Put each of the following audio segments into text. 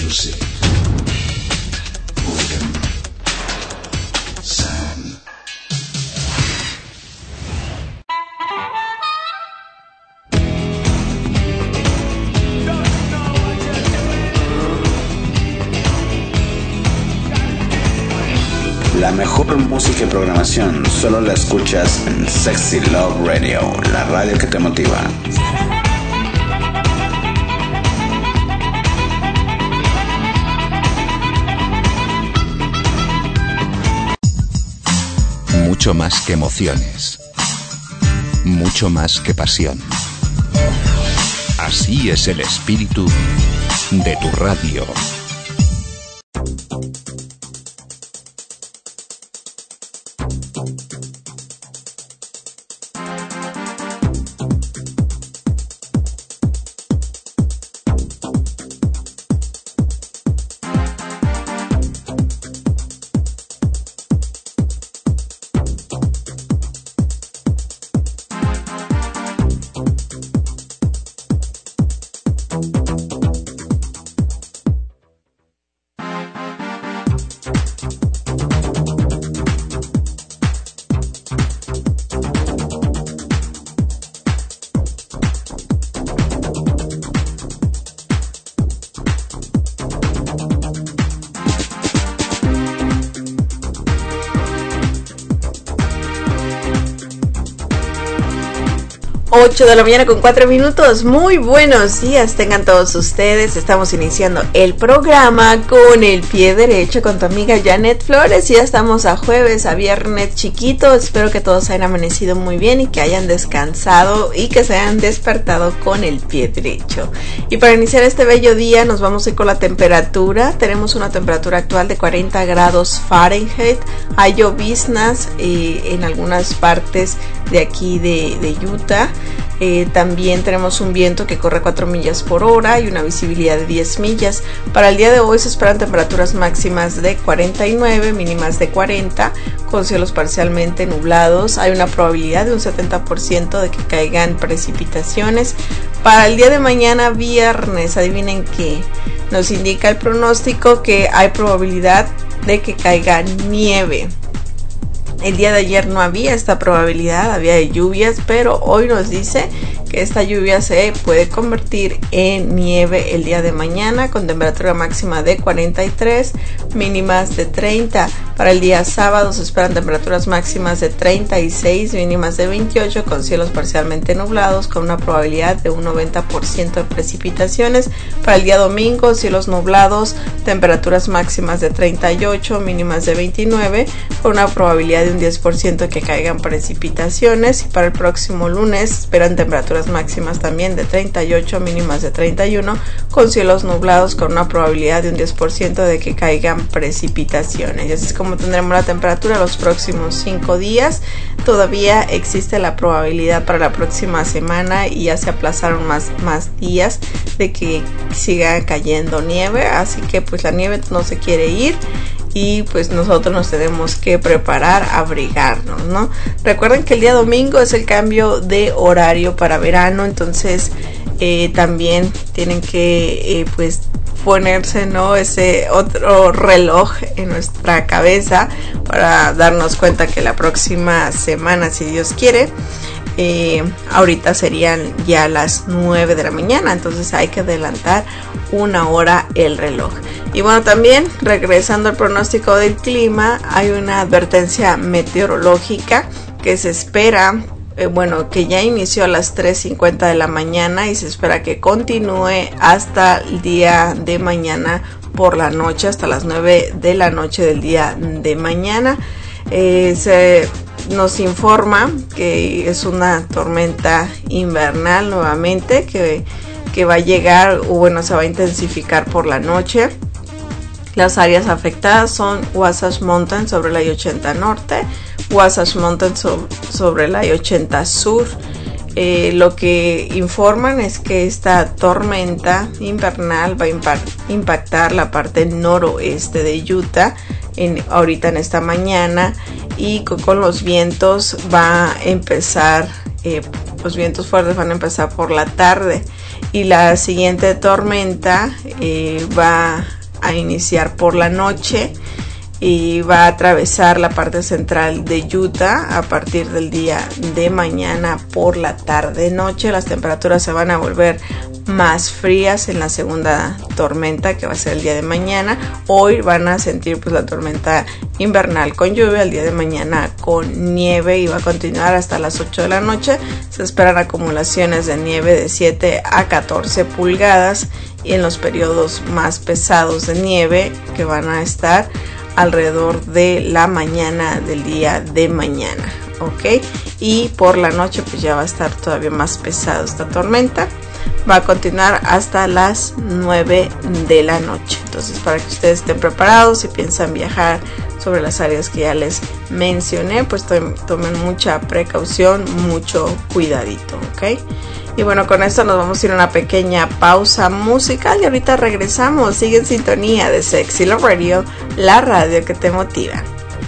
music, rhythm, sound. La mejor música y programación solo la escuchas en Sexy Love Radio, la radio que te motiva. Mucho más que emociones, mucho más que pasión. Así es el espíritu de tu radio. De la mañana con 4 minutos. Muy buenos días tengan todos ustedes. Estamos iniciando el programa con el pie derecho con tu amiga Janet Flores. Ya estamos a jueves, a viernes chiquito. Espero que todos hayan amanecido muy bien y que hayan descansado y que se hayan despertado con el pie derecho. Y para iniciar este bello día nos vamos a ir con la temperatura. Tenemos una temperatura actual de 40 grados Fahrenheit. Hay lloviznas en algunas partes de aquí de Utah. También tenemos un viento que corre 4 millas por hora y una visibilidad de 10 millas. Para el día de hoy se esperan temperaturas máximas de 49, mínimas de 40, con cielos parcialmente nublados. Hay una probabilidad de un 70% de que caigan precipitaciones. Para el día de mañana, viernes, adivinen qué, nos indica el pronóstico que hay probabilidad de que caiga nieve. El día de ayer no había esta probabilidad, había de lluvias, pero hoy nos dice que esta lluvia se puede convertir en nieve el día de mañana, con temperatura máxima de 43, mínimas de 30. Para el día sábado se esperan temperaturas máximas de 36, mínimas de 28, con cielos parcialmente nublados, con una probabilidad de un 90% de precipitaciones. Para el día domingo, cielos nublados, temperaturas máximas de 38, mínimas de 29, con una probabilidad de un 10% de que caigan precipitaciones. Y para el próximo lunes esperan temperaturas máximas también de 38, mínimas de 31, con cielos nublados, con una probabilidad de un 10% de que caigan precipitaciones. Y así es como tendremos la temperatura los próximos 5 días. Todavía existe la probabilidad para la próxima semana y ya se aplazaron más días de que siga cayendo nieve, así que pues la nieve no se quiere ir. Y pues nosotros nos tenemos que preparar, abrigarnos, ¿no? Recuerden que el día domingo es el cambio de horario para verano, entonces también tienen que pues ponerse, ¿no?, ese otro reloj en nuestra cabeza para darnos cuenta que la próxima semana, si Dios quiere, ahorita serían ya las 9 de la mañana, entonces hay que adelantar 1 hora el reloj. Y bueno, también regresando al pronóstico del clima, hay una advertencia meteorológica que se espera, que ya inició a las 3:50 de la mañana y se espera que continúe hasta el día de mañana por la noche, hasta las 9 de la noche del día de mañana. Se nos informa que es una tormenta invernal nuevamente que va a llegar, se va a intensificar por la noche. Las áreas afectadas son Wasatch Mountain sobre la I-80 norte, Wasatch Mountain sobre la I-80 sur. Lo que informan es que esta tormenta invernal va a impactar la parte noroeste de Utah ahorita en esta mañana, y con los vientos va a empezar, los vientos fuertes van a empezar por la tarde, y la siguiente tormenta va a iniciar por la noche y va a atravesar la parte central de Utah a partir del día de mañana por la tarde-noche. Las temperaturas se van a volver más frías en la segunda tormenta, que va a ser el día de mañana. Hoy van a sentir pues la tormenta invernal con lluvia, el día de mañana con nieve, y va a continuar hasta las 8 de la noche. Se esperan acumulaciones de nieve de 7 a 14 pulgadas y en los periodos más pesados de nieve que van a estar alrededor de la mañana del día de mañana, ¿ok? Y por la noche pues ya va a estar todavía más pesado esta tormenta. Va a continuar hasta las 9 de la noche. Entonces, para que ustedes estén preparados, si piensan viajar sobre las áreas que ya les mencioné, pues tomen mucha precaución, mucho cuidadito, ¿ok? Y bueno, con esto nos vamos a ir a una pequeña pausa musical y ahorita regresamos. Sigue en sintonía de Sexy Love Radio, la radio que te motiva.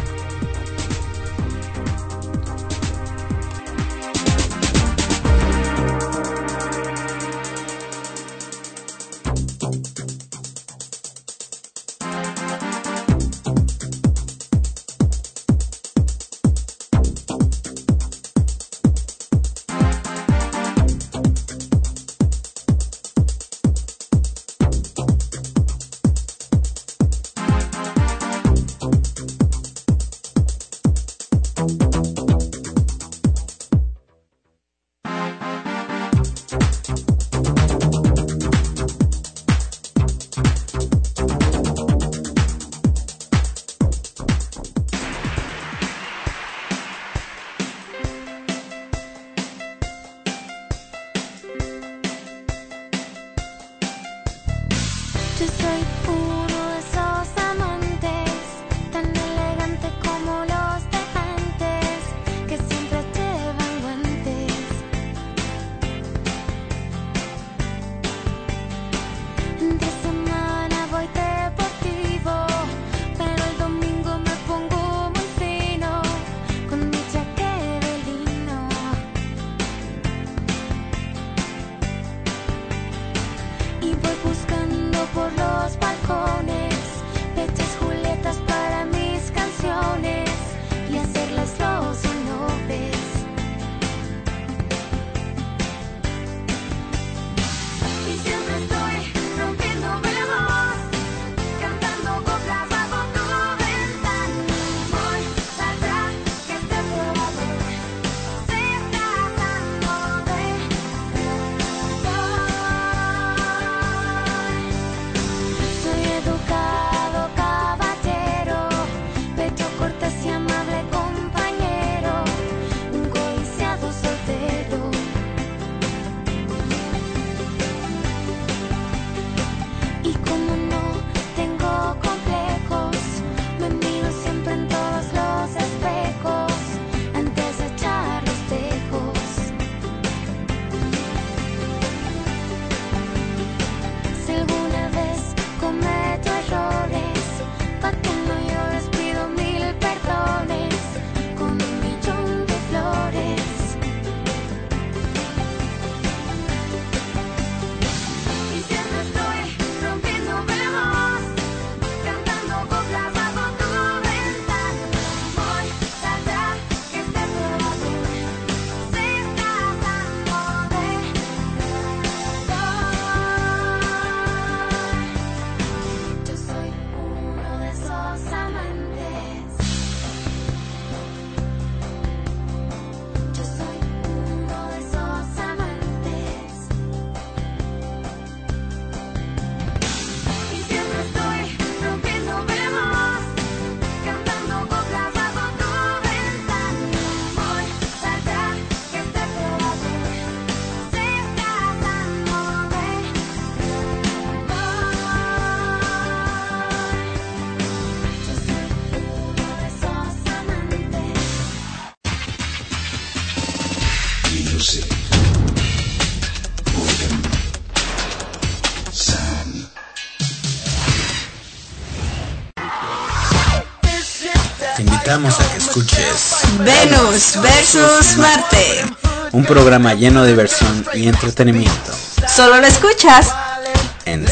Te invitamos a que escuches Venus versus Marte, un programa lleno de diversión y entretenimiento. solo lo escuchas En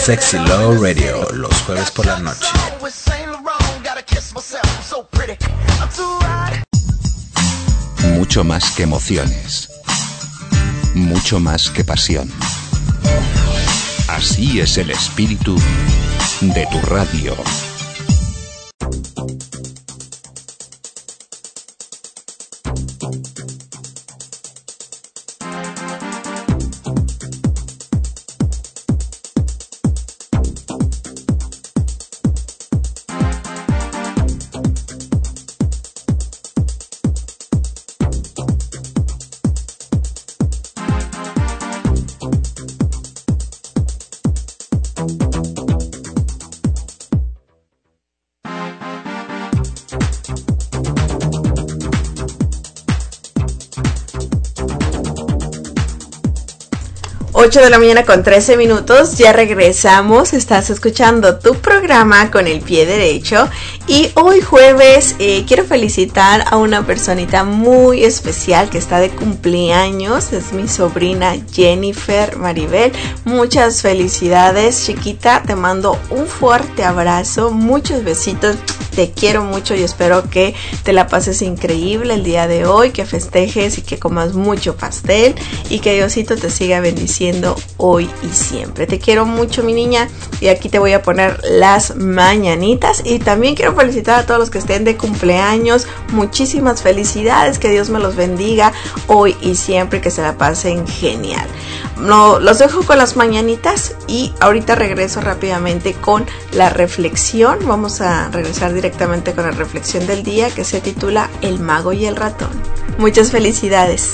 Sexy Love Radio, los jueves por la noche. Mucho más que emociones. Mucho más que pasión. Así es el espíritu de tu radio. Ocho de la mañana con 13 minutos, ya regresamos, estás escuchando tu programa con el pie derecho y hoy jueves quiero felicitar a una personita muy especial que está de cumpleaños, es mi sobrina Jennifer Maribel. Muchas felicidades, chiquita, te mando un fuerte abrazo, muchos besitos, te quiero mucho y espero que te la pases increíble el día de hoy, que festejes y que comas mucho pastel y que Diosito te siga bendiciendo hoy y siempre. Te quiero mucho, mi niña, y aquí te voy a poner las mañanitas y también quiero felicitar a todos los que estén de cumpleaños. Muchísimas felicidades, que Dios me los bendiga hoy y siempre, que se la pasen genial. No, los dejo con las mañanitas y ahorita regreso rápidamente con la reflexión. Vamos a regresar directamente con la reflexión del día, que se titula El mago y el ratón. Muchas felicidades.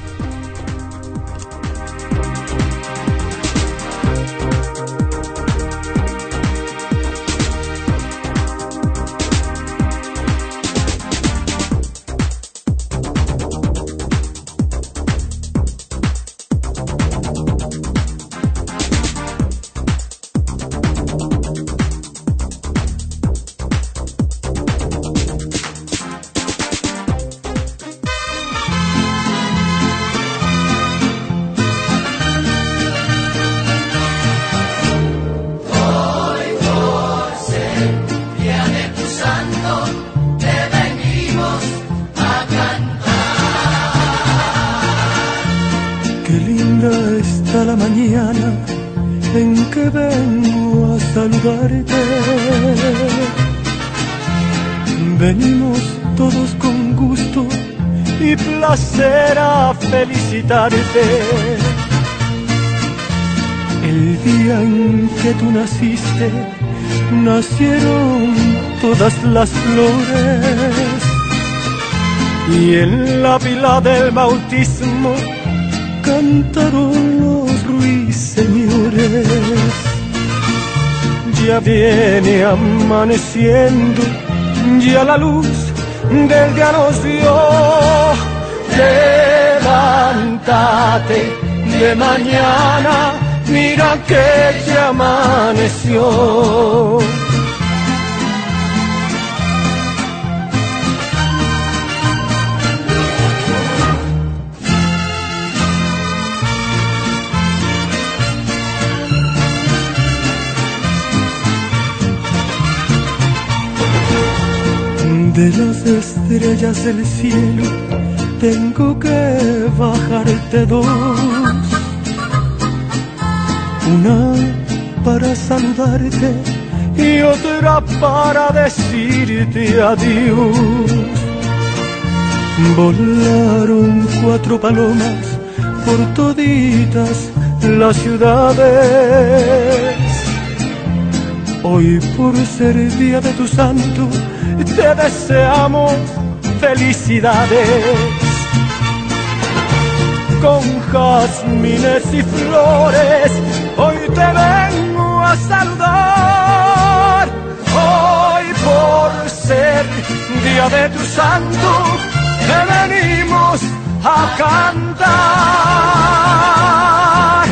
Venimos todos con gusto y placer a felicitarte. El día en que tú naciste, nacieron todas las flores, y en la pila del bautismo cantaron los ruiseñores. Ya viene amaneciendo, ya la luz del día nos dio. Levántate de mañana, mira que ya amaneció. De las estrellas del cielo tengo que bajarte dos, una para saludarte y otra para decirte adiós. Volaron 4 palomas por toditas las ciudades. Hoy, por ser día de tu santo, te deseamos felicidades. Con jazmines y flores hoy te vengo a saludar. Hoy, por ser día de tu santo, te venimos a cantar.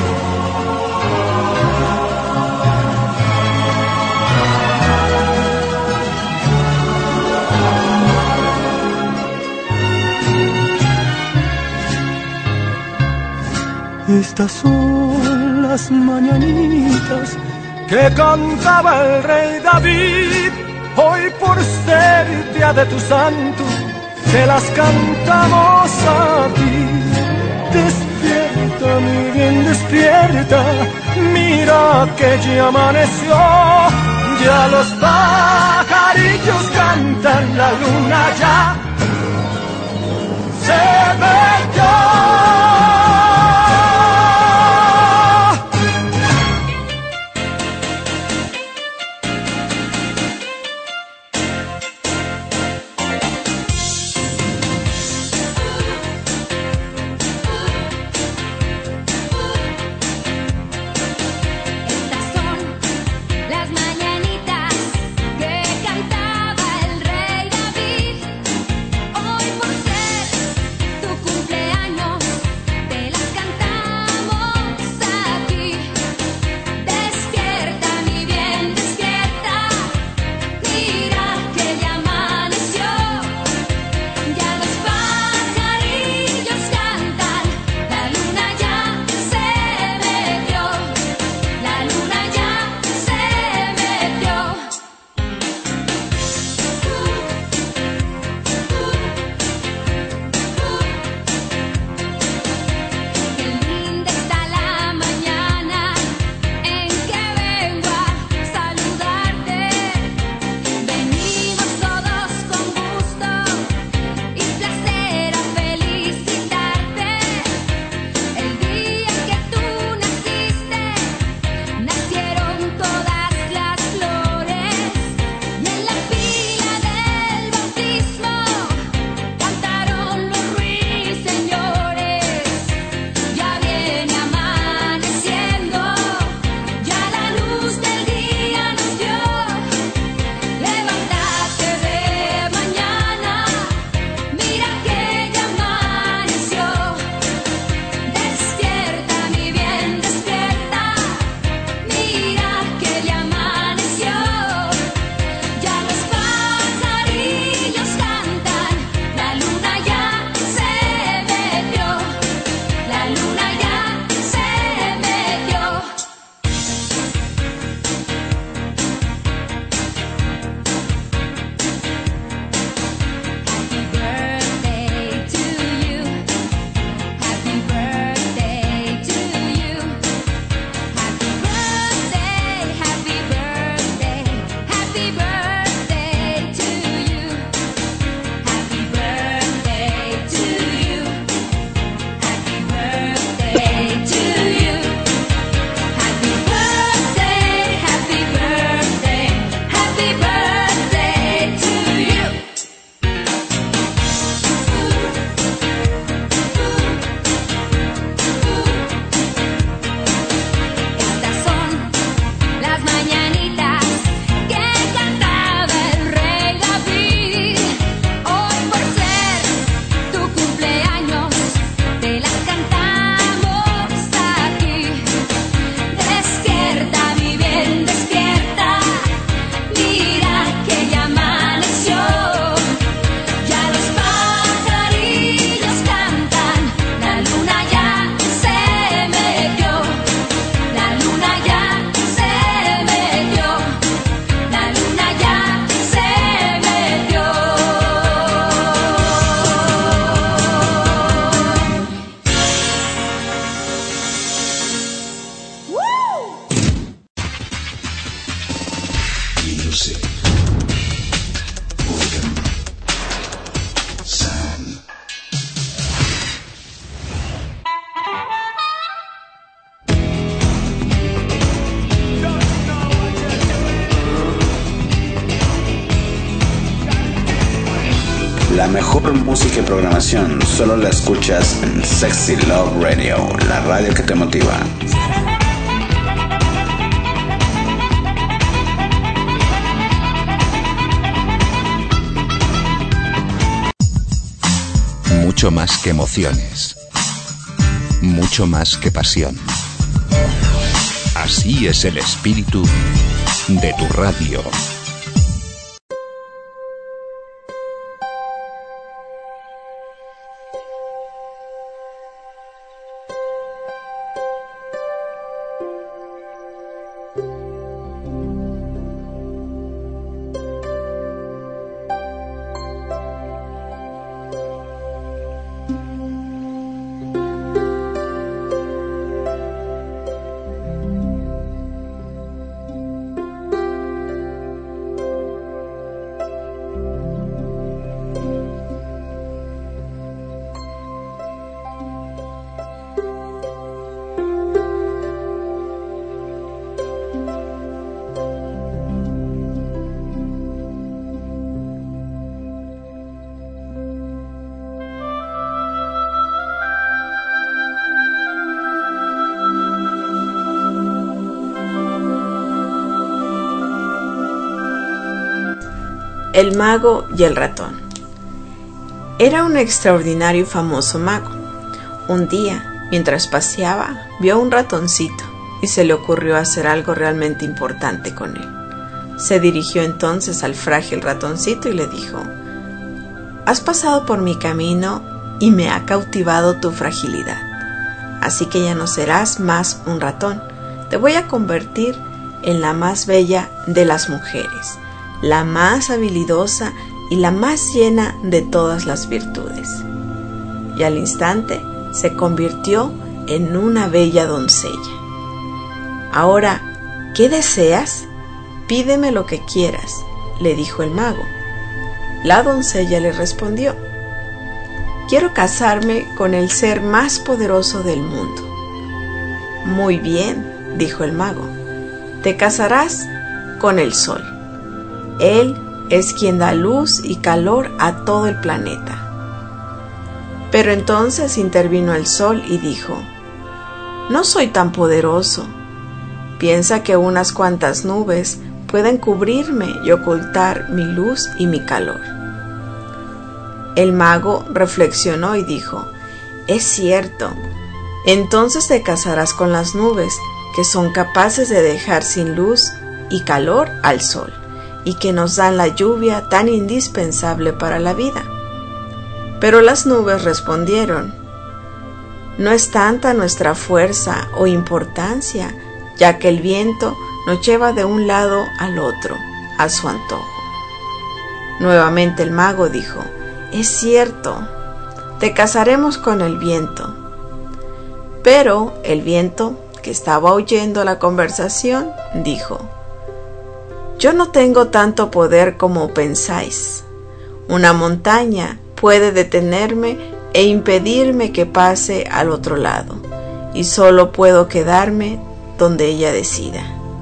Estas son las mañanitas que cantaba el rey David. Hoy por ser día de tu santo, te las cantamos a ti. Despierta, mi bien, despierta, mira que ya amaneció. Ya los pajarillos cantan, la luna ya se metió. La mejor música y programación solo la escuchas en Sexy Love Radio, la radio que te motiva. Mucho más que emociones. Mucho más que pasión. Así es el espíritu de tu radio. El mago y el ratón. Era un extraordinario y famoso mago. Un día, mientras paseaba, vio a un ratoncito y se le ocurrió hacer algo realmente importante con él. Se dirigió entonces al frágil ratoncito y le dijo: «Has pasado por mi camino y me ha cautivado tu fragilidad. Así que ya no serás más un ratón. Te voy a convertir en la más bella de las mujeres, la más habilidosa y la más llena de todas las virtudes». Y al instante se convirtió en una bella doncella. «Ahora, ¿qué deseas? Pídeme lo que quieras», le dijo el mago. La doncella le respondió: «Quiero casarme con el ser más poderoso del mundo». «Muy bien», dijo el mago, «te casarás con el sol. Él es quien da luz y calor a todo el planeta». Pero entonces intervino el sol y dijo: «No soy tan poderoso. Piensa que unas cuantas nubes pueden cubrirme y ocultar mi luz y mi calor». El mago reflexionó y dijo: «Es cierto. Entonces te casarás con las nubes, que son capaces de dejar sin luz y calor al sol, y que nos dan la lluvia tan indispensable para la vida». Pero las nubes respondieron: «No es tanta nuestra fuerza o importancia, ya que el viento nos lleva de un lado al otro, a su antojo». Nuevamente el mago dijo: «Es cierto, te casaremos con el viento». Pero el viento, que estaba oyendo la conversación, dijo: «Yo no tengo tanto poder como pensáis. Una montaña puede detenerme e impedirme que pase al otro lado, y solo puedo quedarme donde ella decida».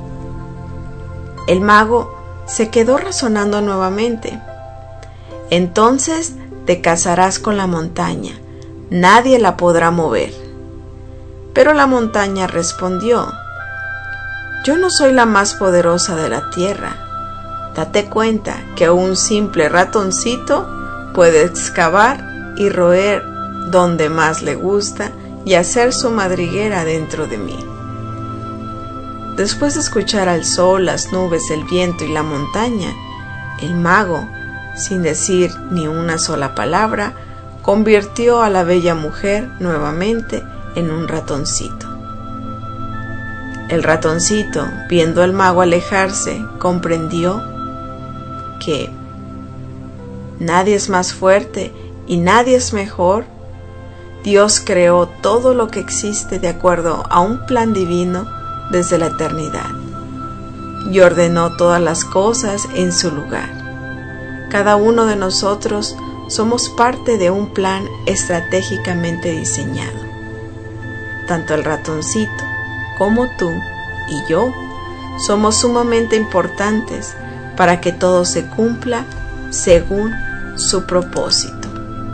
El mago se quedó razonando nuevamente. «Entonces te casarás con la montaña, nadie la podrá mover». Pero la montaña respondió: «Yo no soy la más poderosa de la tierra. Date cuenta que un simple ratoncito puede excavar y roer donde más le gusta y hacer su madriguera dentro de mí». Después de escuchar al sol, las nubes, el viento y la montaña, el mago, sin decir ni una sola palabra, convirtió a la bella mujer nuevamente en un ratoncito. El ratoncito, viendo al mago alejarse, comprendió que nadie es más fuerte y nadie es mejor. Dios creó todo lo que existe de acuerdo a un plan divino desde la eternidad y ordenó todas las cosas en su lugar. Cada uno de nosotros somos parte de un plan estratégicamente diseñado. Tanto el ratoncito como tú y yo somos sumamente importantes para que todo se cumpla según su propósito.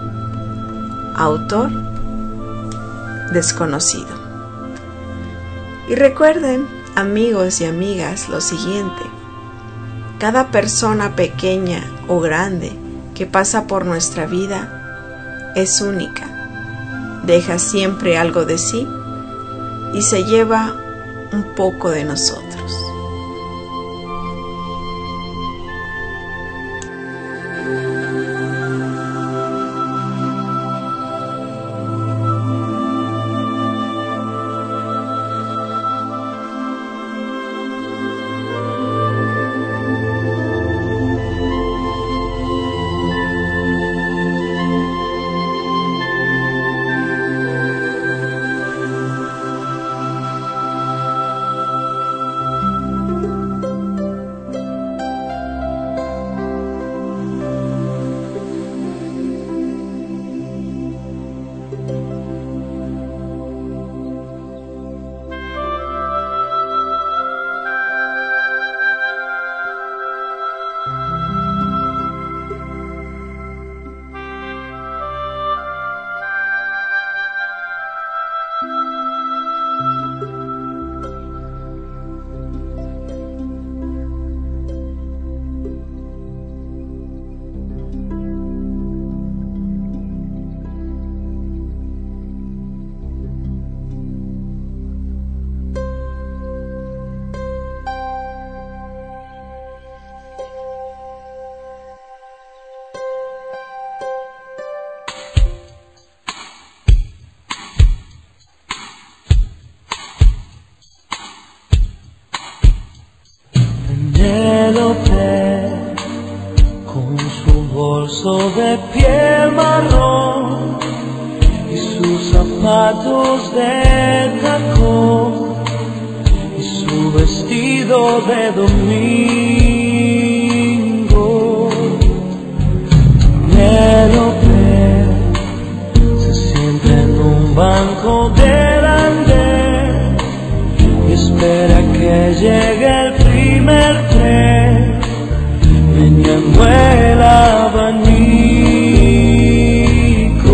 Autor desconocido. Y recuerden, amigos y amigas, lo siguiente: cada persona pequeña o grande que pasa por nuestra vida es única, deja siempre algo de sí y se lleva un poco de nosotros. vestido de domingo. El hombre se sienta en un banco del andén y espera que llegue el primer tren, meneando el abanico.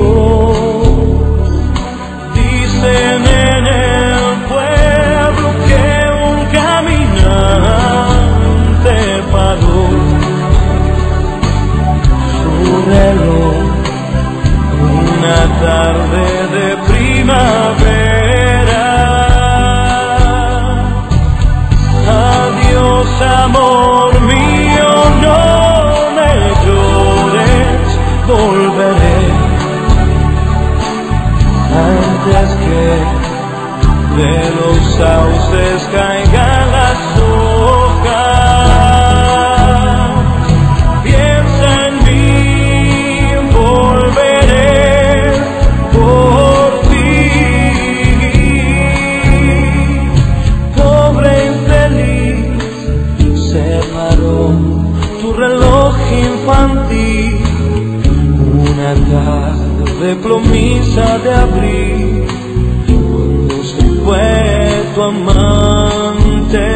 Dicen en el pueblo que un caminante paró su reloj una tarde de primavera. Adiós, amor mío, no me llores, volveré antes que de los sauces caigan las hojas. Piensa en mí, volveré por ti. Pobre infeliz, se paró tu reloj infantil una tarde plomiza de abril, cuando se fue tu amante.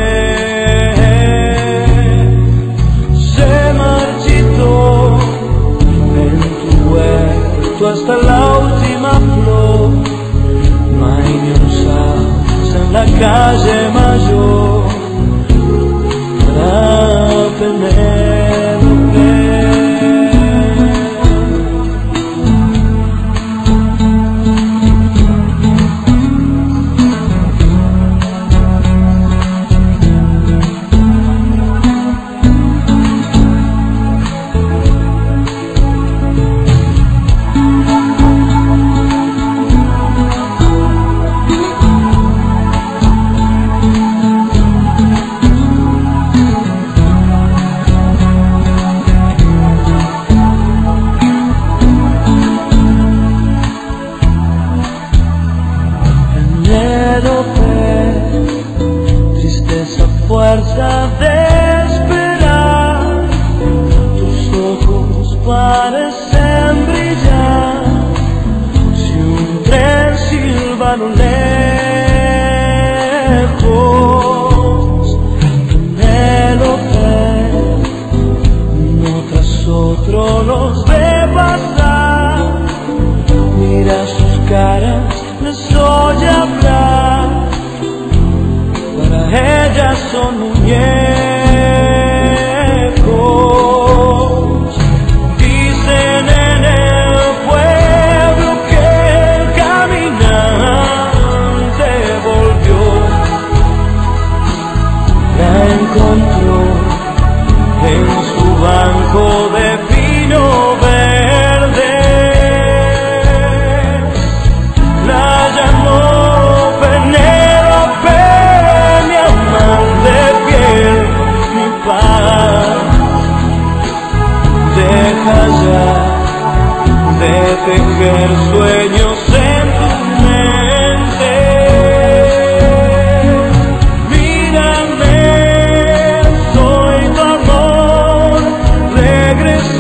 Se marchitó en tu huerto hasta la última flor. No hay ni un sauce en la calle mayor para Penélope. Tristeza, fuerza de esperar, tus ojos parecen brillar. Si un tren silba a lo lejos, Penélope, uno tras otro los ve pasar. Mira sus caras, les oye hablar. Para ellas son muñecos. Dicen en el pueblo que el caminante volvió. La encontró en su banco de pino verde. La llamó Penélope, mi amante fiel, mi paz. Deja ya de tejer sueños en tu mente. Mírame, soy tu amor, regresa.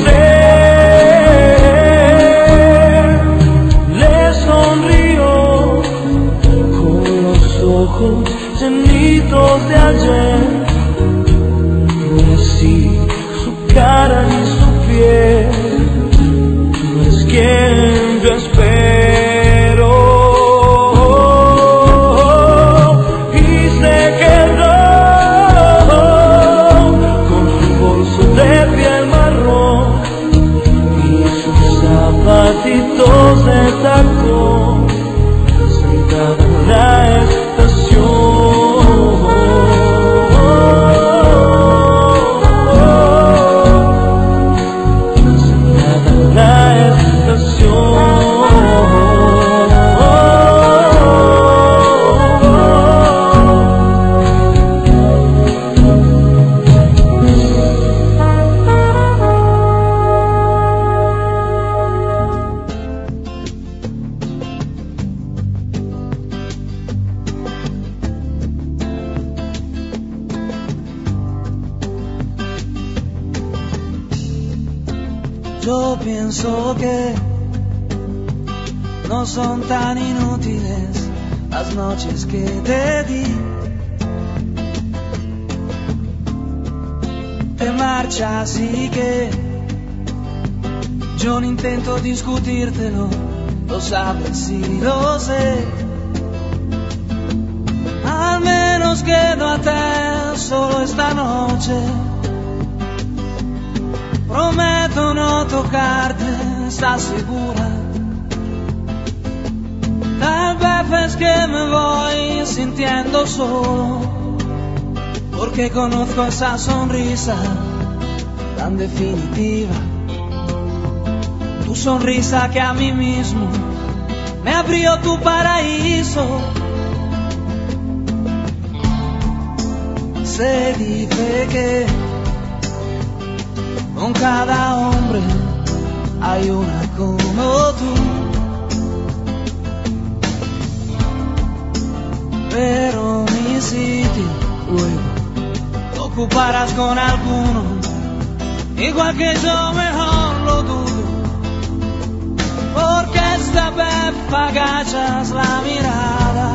Yo pienso que no son tan inútiles las noches que te di. Te marchas y que yo no intento discutírtelo, lo sabes y lo sé. Al menos quedo a te solo esta noche. Prometo no tocarte, ¿estás segura? Tal vez es que me voy sintiendo solo, porque conozco esa sonrisa tan definitiva. Tu sonrisa que a mí mismo me abrió tu paraíso. Se dice que con cada hombre hay una como tú, pero mi sitio luego lo ocuparás con alguno, igual que yo, mejor lo dudo, porque esta vez agachas la mirada,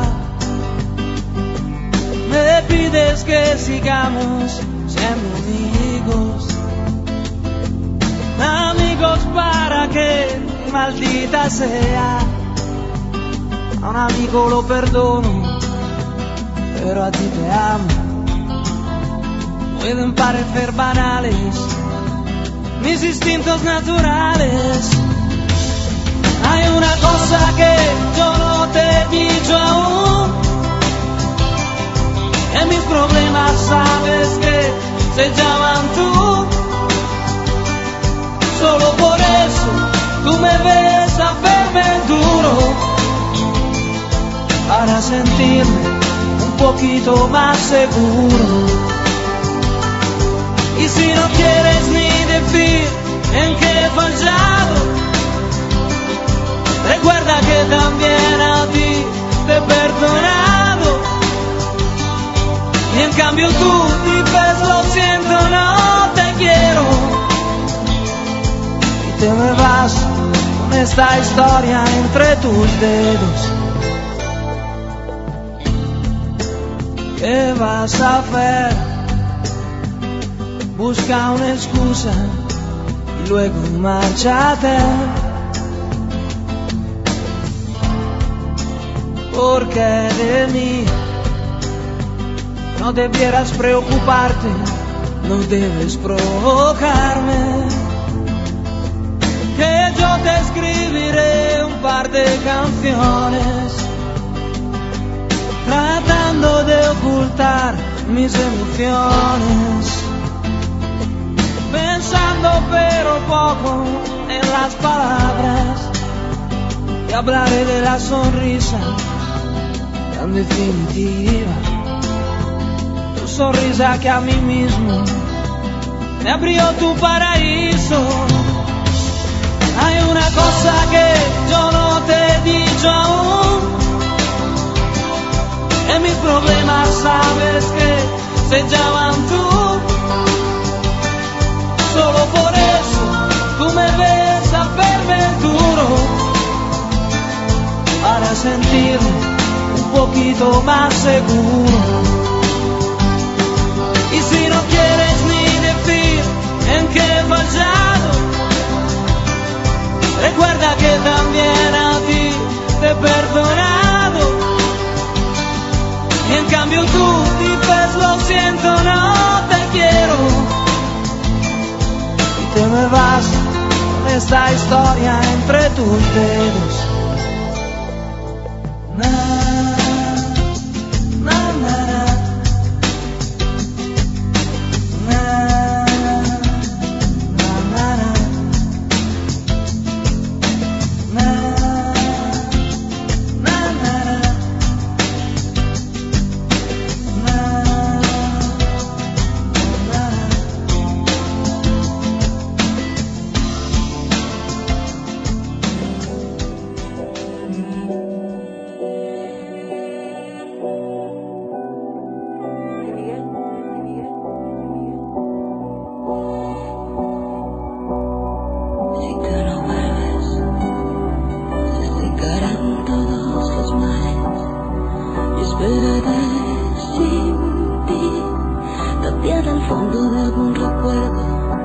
me pides que sigamos siendo amigos. Amigos para que, maldita sea, a un amigo lo perdono, pero a ti te amo. Pueden parecer banales mis instintos naturales. Hay una cosa que yo no te he dicho aún, que mis problemas sabes que se llaman tú. Solo por eso tú me ves a verme duro, para sentirme un poquito más seguro. Y si no quieres ni decir en qué he fallado, recuerda que también a ti te he perdonado. Y en cambio tú dices lo siento, no te quiero. Te me vas con esta historia entre tus dedos. ¿Qué vas a hacer? Busca una excusa y luego márchate, porque de mí no debieras preocuparte, no debes provocarme. Que yo te escribiré un par de canciones, tratando de ocultar mis emociones, pensando pero poco en las palabras, y hablaré de la sonrisa tan definitiva, tu sonrisa que a mí mismo me abrió tu paraíso. Hay una cosa que yo no te he dicho aún, que mis problemas sabes que se llaman tú. Solo por eso tú me ves a verme duro, para sentirme un poquito más seguro. Y si no quieres ni decir en qué he fallado, recuerda que también a ti te he perdonado. Y en cambio tú dices lo siento, no te quiero. Y te me vas con esta historia entre tus dedos. al fondo de algún recuerdo.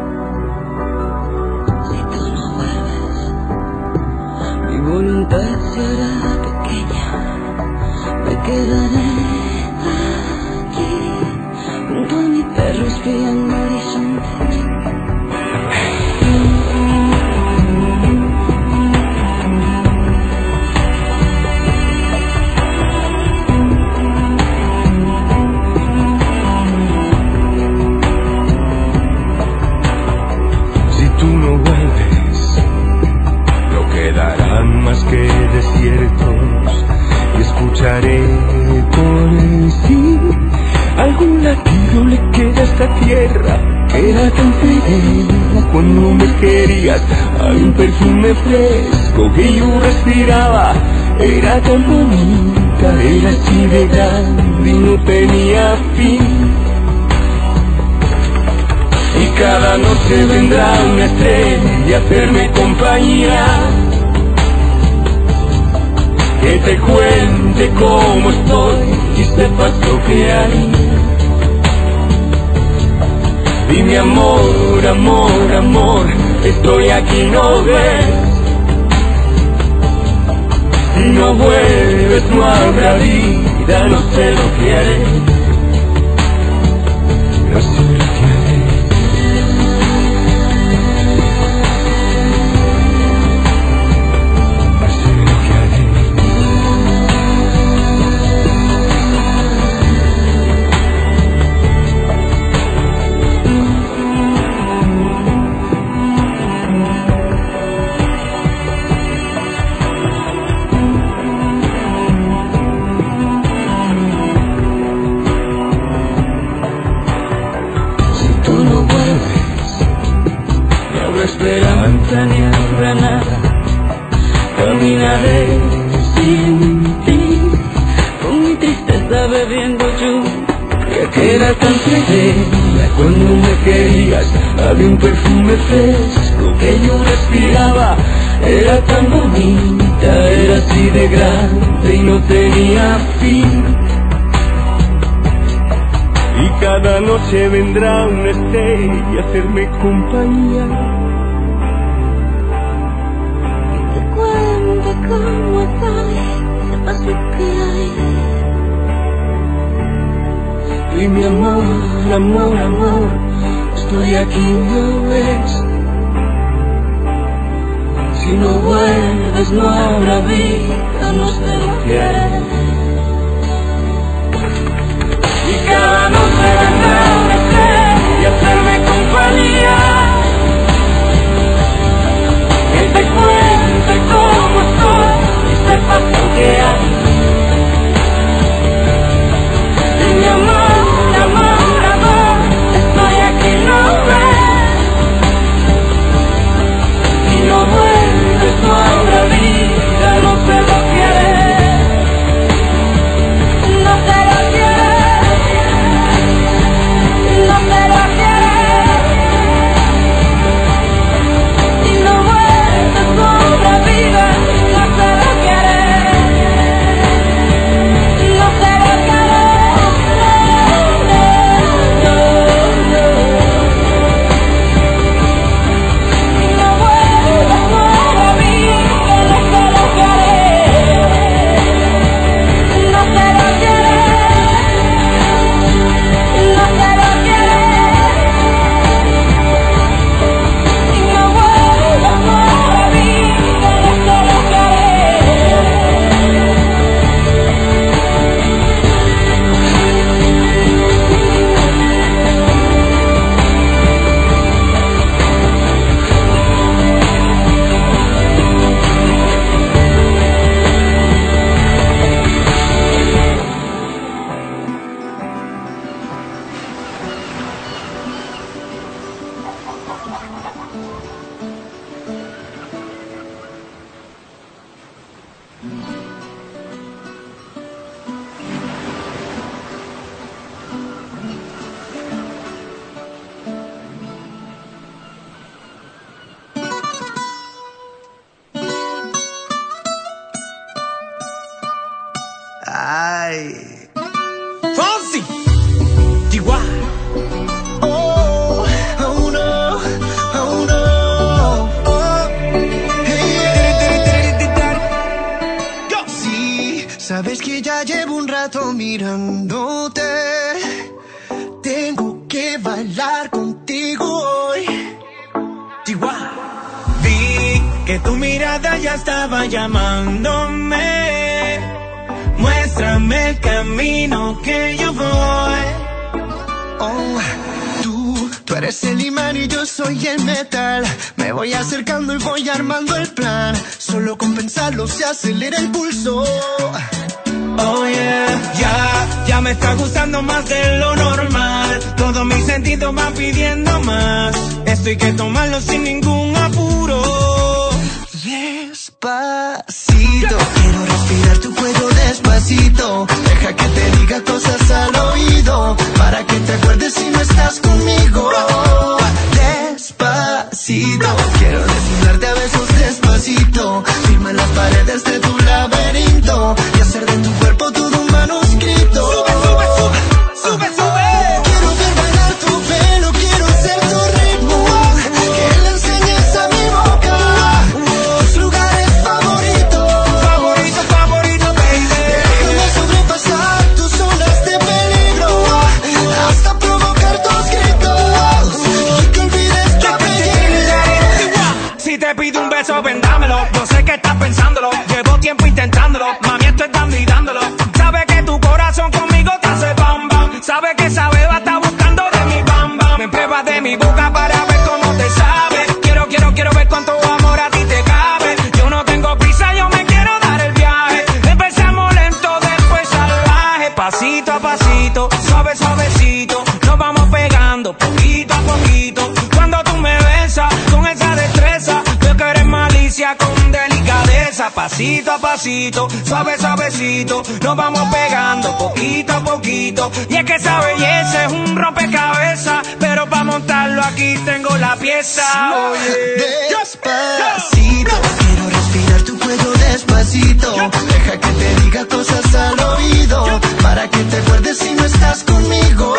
Si tú no vuelves, mi voluntad se hará pequeña. Me quedaré aquí, junto a mi perro espiando horizontes. Más que desiertos y escucharé por sí algún latido le queda a esta tierra que era tan feliz cuando me querías. Hay un perfume fresco que yo respiraba, era tan bonita, era así de grande y no tenía fin. Y cada noche vendrá una estrella a hacerme compañía, que te cuente cómo estoy y sepas lo que hay. Dime amor, amor, amor, estoy aquí, no ves. Si no vuelves no habrá vida, no sé lo que haré. No sé lo que haré. Esperanza ni habrá nada, caminaré sin ti, con mi tristeza bebiendo lluvia que era tan fría cuando me querías. Había un perfume fresco que yo respiraba, era tan bonita, era así de grande y no tenía fin. Y cada noche vendrá una estrella a hacerme compañía, ¿cómo estoy? Sepas lo que hay. Y mi amor, amor, amor, estoy aquí, ¿no ves? Si no vuelves no habrá vida, no sé lo que haré. Y cada noche vendrá una estrella a hacerme compañía, que te cuente cómo estoy y sepas lo que hay. Y mi amor, amor, amor, estoy aquí, no ves. Si no vuelves no habrá vida, no sé lo que haré. No sé lo que haré. Sabes que ya llevo un rato mirándote. Tengo que bailar contigo hoy. Chihuahua. Vi que tu mirada ya estaba llamándome. Muéstrame el camino que yo voy. Oh, tú eres el imán y yo soy el metal. Me voy acercando y voy armando el plan. Solo con pensarlo se acelera el pulso. Oh yeah, ya me está gustando más de lo normal. Todos mis sentidos van pidiendo más. Esto hay que tomarlo sin ningún apuro. Despacito, quiero respirar tu cuello despacito. Deja que te diga cosas al oído, para que te acuerdes si no estás conmigo. Despacito, quiero desnudarte a besos despacito. Firma en las paredes de tu laberinto y hacer de tu cuerpo todo un manuscrito. Sube, sube, sube, sube, sube. Quiero ver bailar tu pelo, quiero ser tu ritmo. Que le enseñes a mi boca tus lugares favoritos. Favorito, favorito, baby. Déjame sobrepasar tus zonas de peligro hasta provocar tus gritos y que olvides tu apellido. Si te pido un beso, vendámelo. Yo sé que estás pensándolo. Llevo tiempo intentándolo. Mami, esto es dando y dándolo. Sabe que tu corazón conmigo te hace bam bam. Sabe que esa beba está buscando de mi bam bam. Me pruebas de mi boca para ver cómo te sabe. Quiero ver cuánto amor a ti te cabe. Yo no tengo prisa, yo me quiero dar el viaje. Empezamos lento, después salvaje. Pasito a pasito, suave, suavecito. Nos vamos pegando poquito a poquito. Cuando tú me besas con esa destreza, veo que eres malicia con delicadeza. Pasito a pasito, suave, suavecito. Nos vamos pegando poquito a poquito. Y es que esa belleza es un rompecabezas, pero para montarlo aquí tengo la pieza. Despacito, quiero respirar tu cuello despacito. Deja que te diga cosas al oído, para que te acuerdes si no estás conmigo.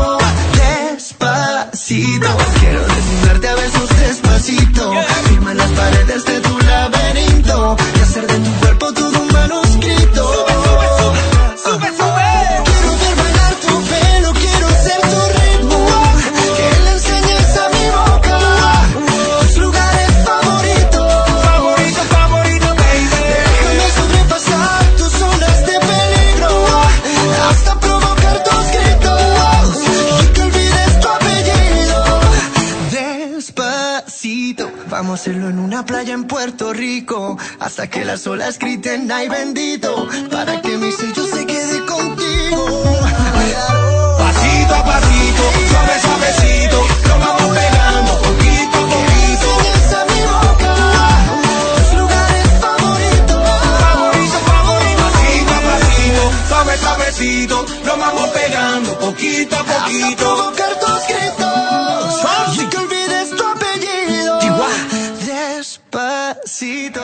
Despacito, quiero desnudarte a besos despacito. Firma en las paredes de tu laberinto y hacer de tu cuerpo todo un manuscrito. Sube, sube. Quiero ver bailar tu pelo, quiero ser tu ritmo. Que le enseñes a mi boca tus lugares favoritos. Favorito, favorito, baby. Déjame sobrepasar tus zonas de peligro hasta provocar tus gritos y que olvides tu apellido. Despacito, vamos a hacerlo en una playa en Puerto Rico, hasta que las olas griten ay bendito, para que mi sello se quede contigo. Pasito a pasito, suave, suavecito. Nos vamos pegando poquito a poquito. Enseñes a mi boca tus lugares favoritos. Favorito, favorito. Pasito a pasito, suave, suavecito. Nos vamos pegando poquito a Hasta poquito. provocar tus gritos y que olvides tu apellido. Despacito.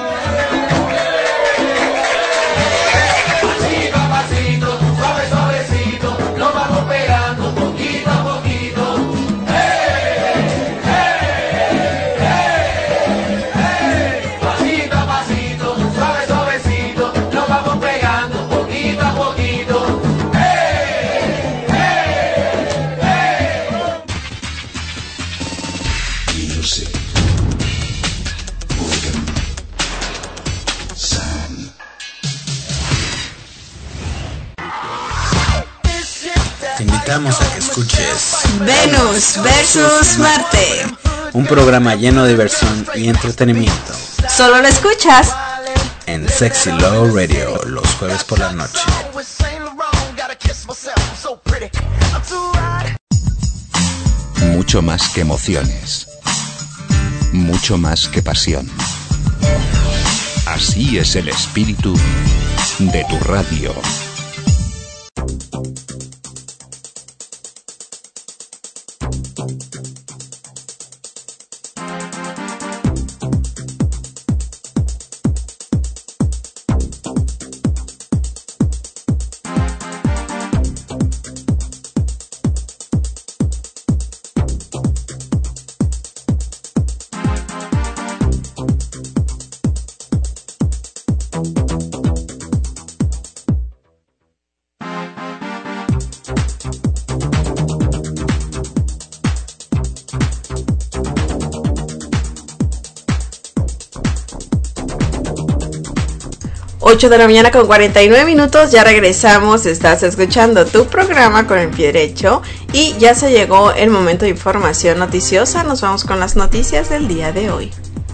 Pasito a pasito, suave, suavecito. Nos vamos pegando poquito a poquito. Pasito a pasito, suave, suavecito. Nos vamos pegando poquito a poquito. Music. Rhythm. Sound. Te invitamos a que escuches Venus versus Marte. un programa lleno de diversión y entretenimiento Solo lo escuchas en Sexy Love Radio los jueves por la noche. Mucho más que emociones. Mucho más que pasión. Así es el espíritu de tu radio. 8 de la mañana con 49 minutos, ya regresamos, estás escuchando tu programa con el pie derecho y ya se llegó el momento de información noticiosa. Nos vamos con las noticias del día de hoy.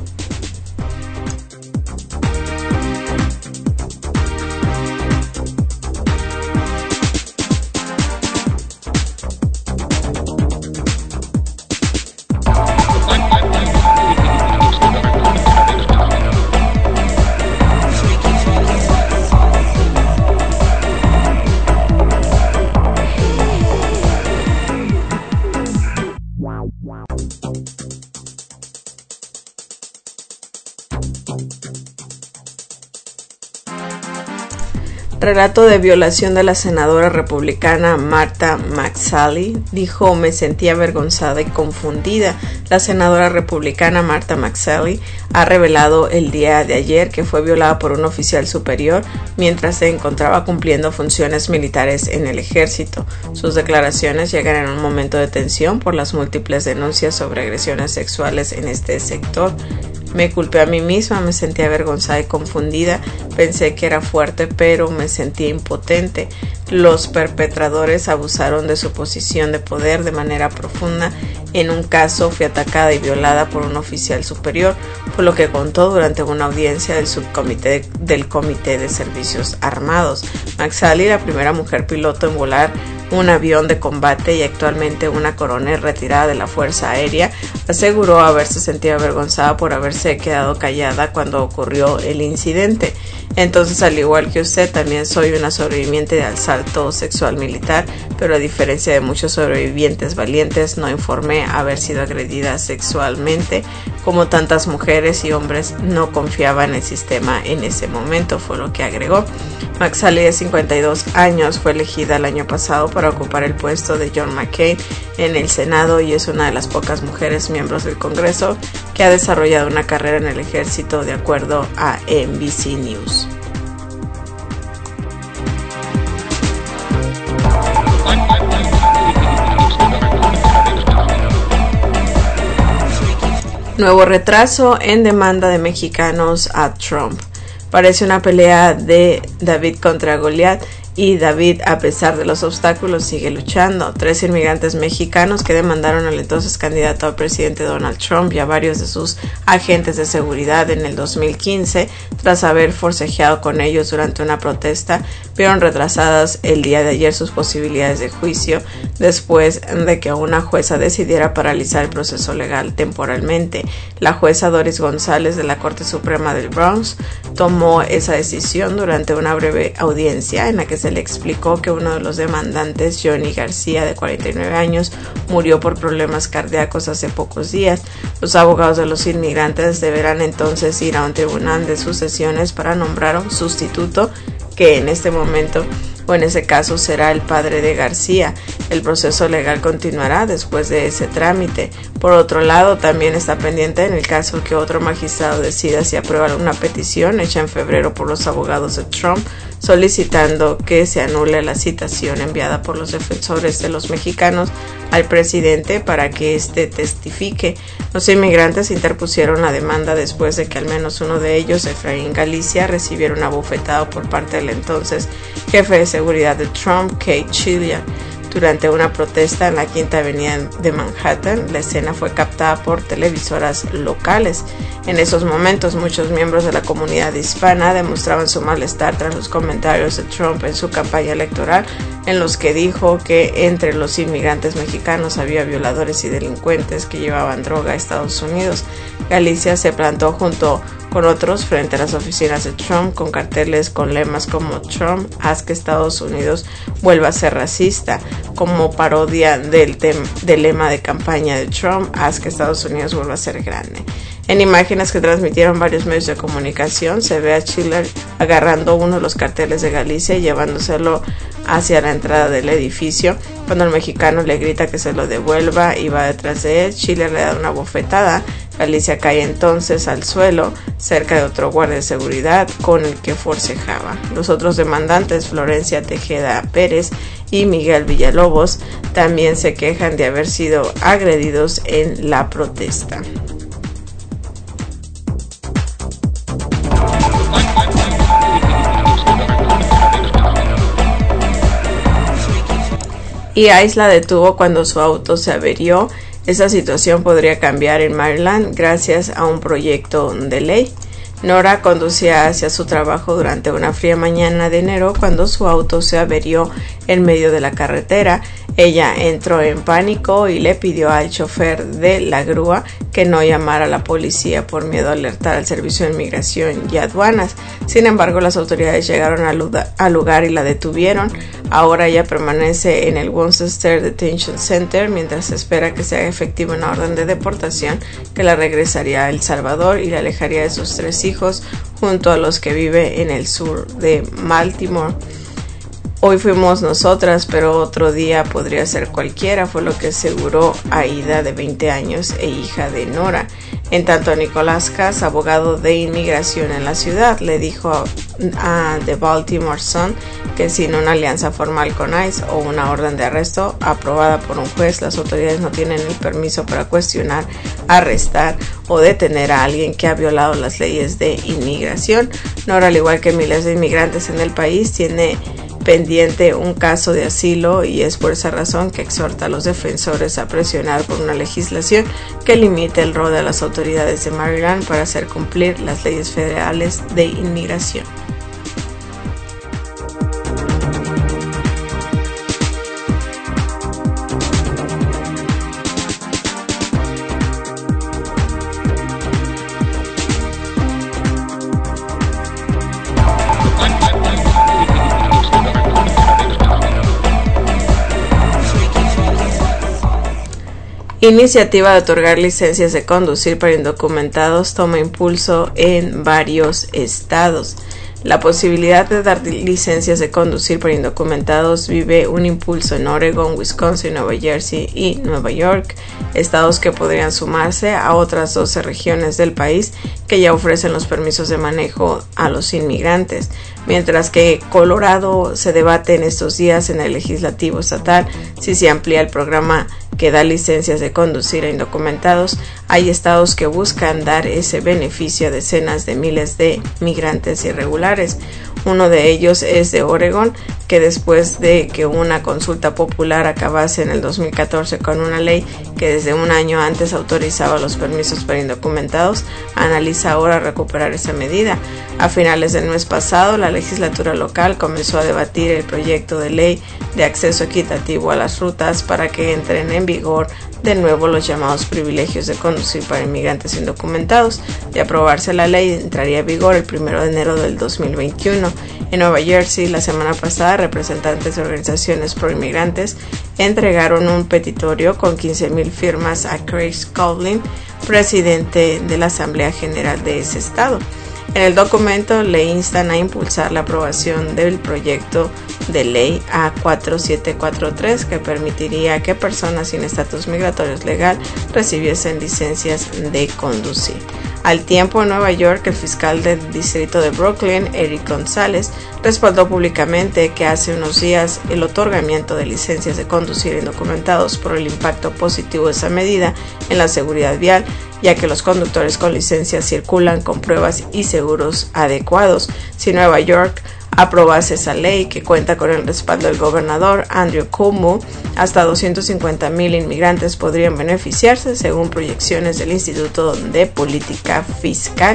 Relato de violación de la senadora republicana Martha McSally. Dijo: me sentí avergonzada y confundida. La senadora republicana Martha McSally ha revelado el día de ayer que fue violada por un oficial superior mientras se encontraba cumpliendo funciones militares en el ejército. Sus declaraciones llegan en un momento de tensión por las múltiples denuncias sobre agresiones sexuales en este sector. Me culpé a mí misma, me sentí avergonzada y confundida, pensé que era fuerte, pero me sentí impotente. Los perpetradores abusaron de su posición de poder de manera profunda. En un caso fui atacada y violada por un oficial superior, por lo que contó durante una audiencia del subcomité del Comité de Servicios Armados. McSally, la primera mujer piloto en volar un avión de combate y actualmente una coronel retirada de la Fuerza Aérea, aseguró haberse sentido avergonzada por haberse quedado callada cuando ocurrió el incidente. Entonces, al igual que usted, también soy una sobreviviente de asalto sexual militar, pero a diferencia de muchos sobrevivientes valientes, no informé haber sido agredida sexualmente. Como tantas mujeres y hombres, no confiaba en el sistema en ese momento, fue lo que agregó. McSally, de 52 años, fue elegida el año pasado para ocupar el puesto de John McCain en el Senado y es una de las pocas mujeres miembros del Congreso que ha desarrollado una carrera en el ejército, de acuerdo a NBC News. Nuevo retraso en demanda de mexicanos a Trump. Parece una pelea de David contra Goliat y David, a pesar de los obstáculos, sigue luchando. 3 inmigrantes mexicanos que demandaron al entonces candidato al presidente Donald Trump y a varios de sus agentes de seguridad en el 2015, tras haber forcejeado con ellos durante una protesta, vieron retrasadas el día de ayer sus posibilidades de juicio después de que una jueza decidiera paralizar el proceso legal temporalmente. La jueza Doris González de la Corte Suprema del Bronx tomó esa decisión durante una breve audiencia en la que se le explicó que uno de los demandantes, Johnny García, de 49 años, murió por problemas cardíacos hace pocos días. Los abogados de los inmigrantes deberán entonces ir a un tribunal de sucesiones para nombrar un sustituto, que en este momento o en ese caso será el padre de García. El proceso legal continuará después de ese trámite. Por otro lado, también está pendiente en el caso que otro magistrado decida si aprueba una petición hecha en febrero por los abogados de Trump solicitando que se anule la citación enviada por los defensores de los mexicanos al presidente para que éste testifique. Los inmigrantes interpusieron la demanda después de que al menos uno de ellos, Efraín Galicia, recibiera una bofetada por parte del entonces jefe de seguridad de Trump, Kate Chilian, durante una protesta en la Quinta Avenida de Manhattan. La escena fue captada por televisoras locales. En esos momentos, muchos miembros de la comunidad hispana demostraban su malestar tras los comentarios de Trump en su campaña electoral, en los que dijo que entre los inmigrantes mexicanos había violadores y delincuentes que llevaban droga a Estados Unidos. Galicia se plantó junto con otros frente a las oficinas de Trump con carteles con lemas como "Trump, haz que Estados Unidos vuelva a ser racista", como parodia del lema de campaña de Trump, "haz que Estados Unidos vuelva a ser grande". En imágenes que transmitieron varios medios de comunicación, se ve a Chiller agarrando uno de los carteles de Galicia y llevándoselo hacia la entrada del edificio. Cuando el mexicano le grita que se lo devuelva y va detrás de él, Chiller le da una bofetada. Galicia cae entonces al suelo cerca de otro guardia de seguridad con el que forcejaba. Los otros demandantes, Florencia Tejeda Pérez y Miguel Villalobos, también se quejan de haber sido agredidos en la protesta. y ICE la detuvo cuando su auto se averió. Esa situación podría cambiar en Maryland gracias a un proyecto de ley. Nora conducía hacia su trabajo durante una fría mañana de enero cuando su auto se averió en medio de la carretera. Ella entró en pánico y le pidió al chofer de la grúa que no llamara a la policía por miedo a alertar al Servicio de Inmigración y Aduanas. Sin embargo, las autoridades llegaron al lugar y la detuvieron. Ahora ella permanece en el Worcester Detention Center mientras se espera que se haga efectiva una orden de deportación que la regresaría a El Salvador y la alejaría de sus 3 hijos junto a los que vive en el sur de Baltimore. Hoy fuimos nosotras, pero otro día podría ser cualquiera, fue lo que aseguró Aida, de 20 años e hija de Nora. En tanto, Nicolás Cass, abogado de inmigración en la ciudad, le dijo a The Baltimore Sun que sin una alianza formal con ICE o una orden de arresto aprobada por un juez, las autoridades no tienen el permiso para cuestionar, arrestar o detener a alguien que ha violado las leyes de inmigración. Nora, al igual que miles de inmigrantes en el país, tiene pendiente un caso de asilo y es por esa razón que exhorta a los defensores a presionar por una legislación que limite el rol de las autoridades de Maryland para hacer cumplir las leyes federales de inmigración. Iniciativa de otorgar licencias de conducir para indocumentados toma impulso en varios estados. La posibilidad de dar licencias de conducir para indocumentados vive un impulso en Oregon, Wisconsin, Nueva Jersey y Nueva York, estados que podrían sumarse a otras 12 regiones del país que ya ofrecen los permisos de manejo a los inmigrantes. Mientras que Colorado se debate en estos días en el legislativo estatal si se amplía el programa que da licencias de conducir a indocumentados, hay estados que buscan dar ese beneficio a decenas de miles de migrantes irregulares. Uno de ellos es de Oregon, que después de que una consulta popular acabase en el 2014 con una ley que desde un año antes autorizaba los permisos para indocumentados, analiza ahora recuperar esa medida. A finales del mes pasado, la legislatura local comenzó a debatir el proyecto de ley de acceso equitativo a las rutas para que entren en vigor de nuevo los llamados privilegios de conducir para inmigrantes indocumentados. De aprobarse la ley, entraría en vigor el 1 de enero del 2021. En Nueva Jersey, la semana pasada, representantes de organizaciones pro inmigrantes entregaron un petitorio con 15,000 firmas a Craig Scovlin, presidente de la Asamblea General de ese estado. En el documento le instan a impulsar la aprobación del proyecto de ley A4743 que permitiría que personas sin estatus migratorios legal recibiesen licencias de conducir. Al tiempo, en Nueva York, el fiscal del distrito de Brooklyn, Eric González, respaldó públicamente que hace unos días el otorgamiento de licencias de conducir indocumentados por el impacto positivo de esa medida en la seguridad vial, ya que los conductores con licencia circulan con pruebas y seguros adecuados. Si Nueva York aprobase esa ley, que cuenta con el respaldo del gobernador Andrew Cuomo, hasta 250,000 inmigrantes podrían beneficiarse, según proyecciones del Instituto de Política Fiscal,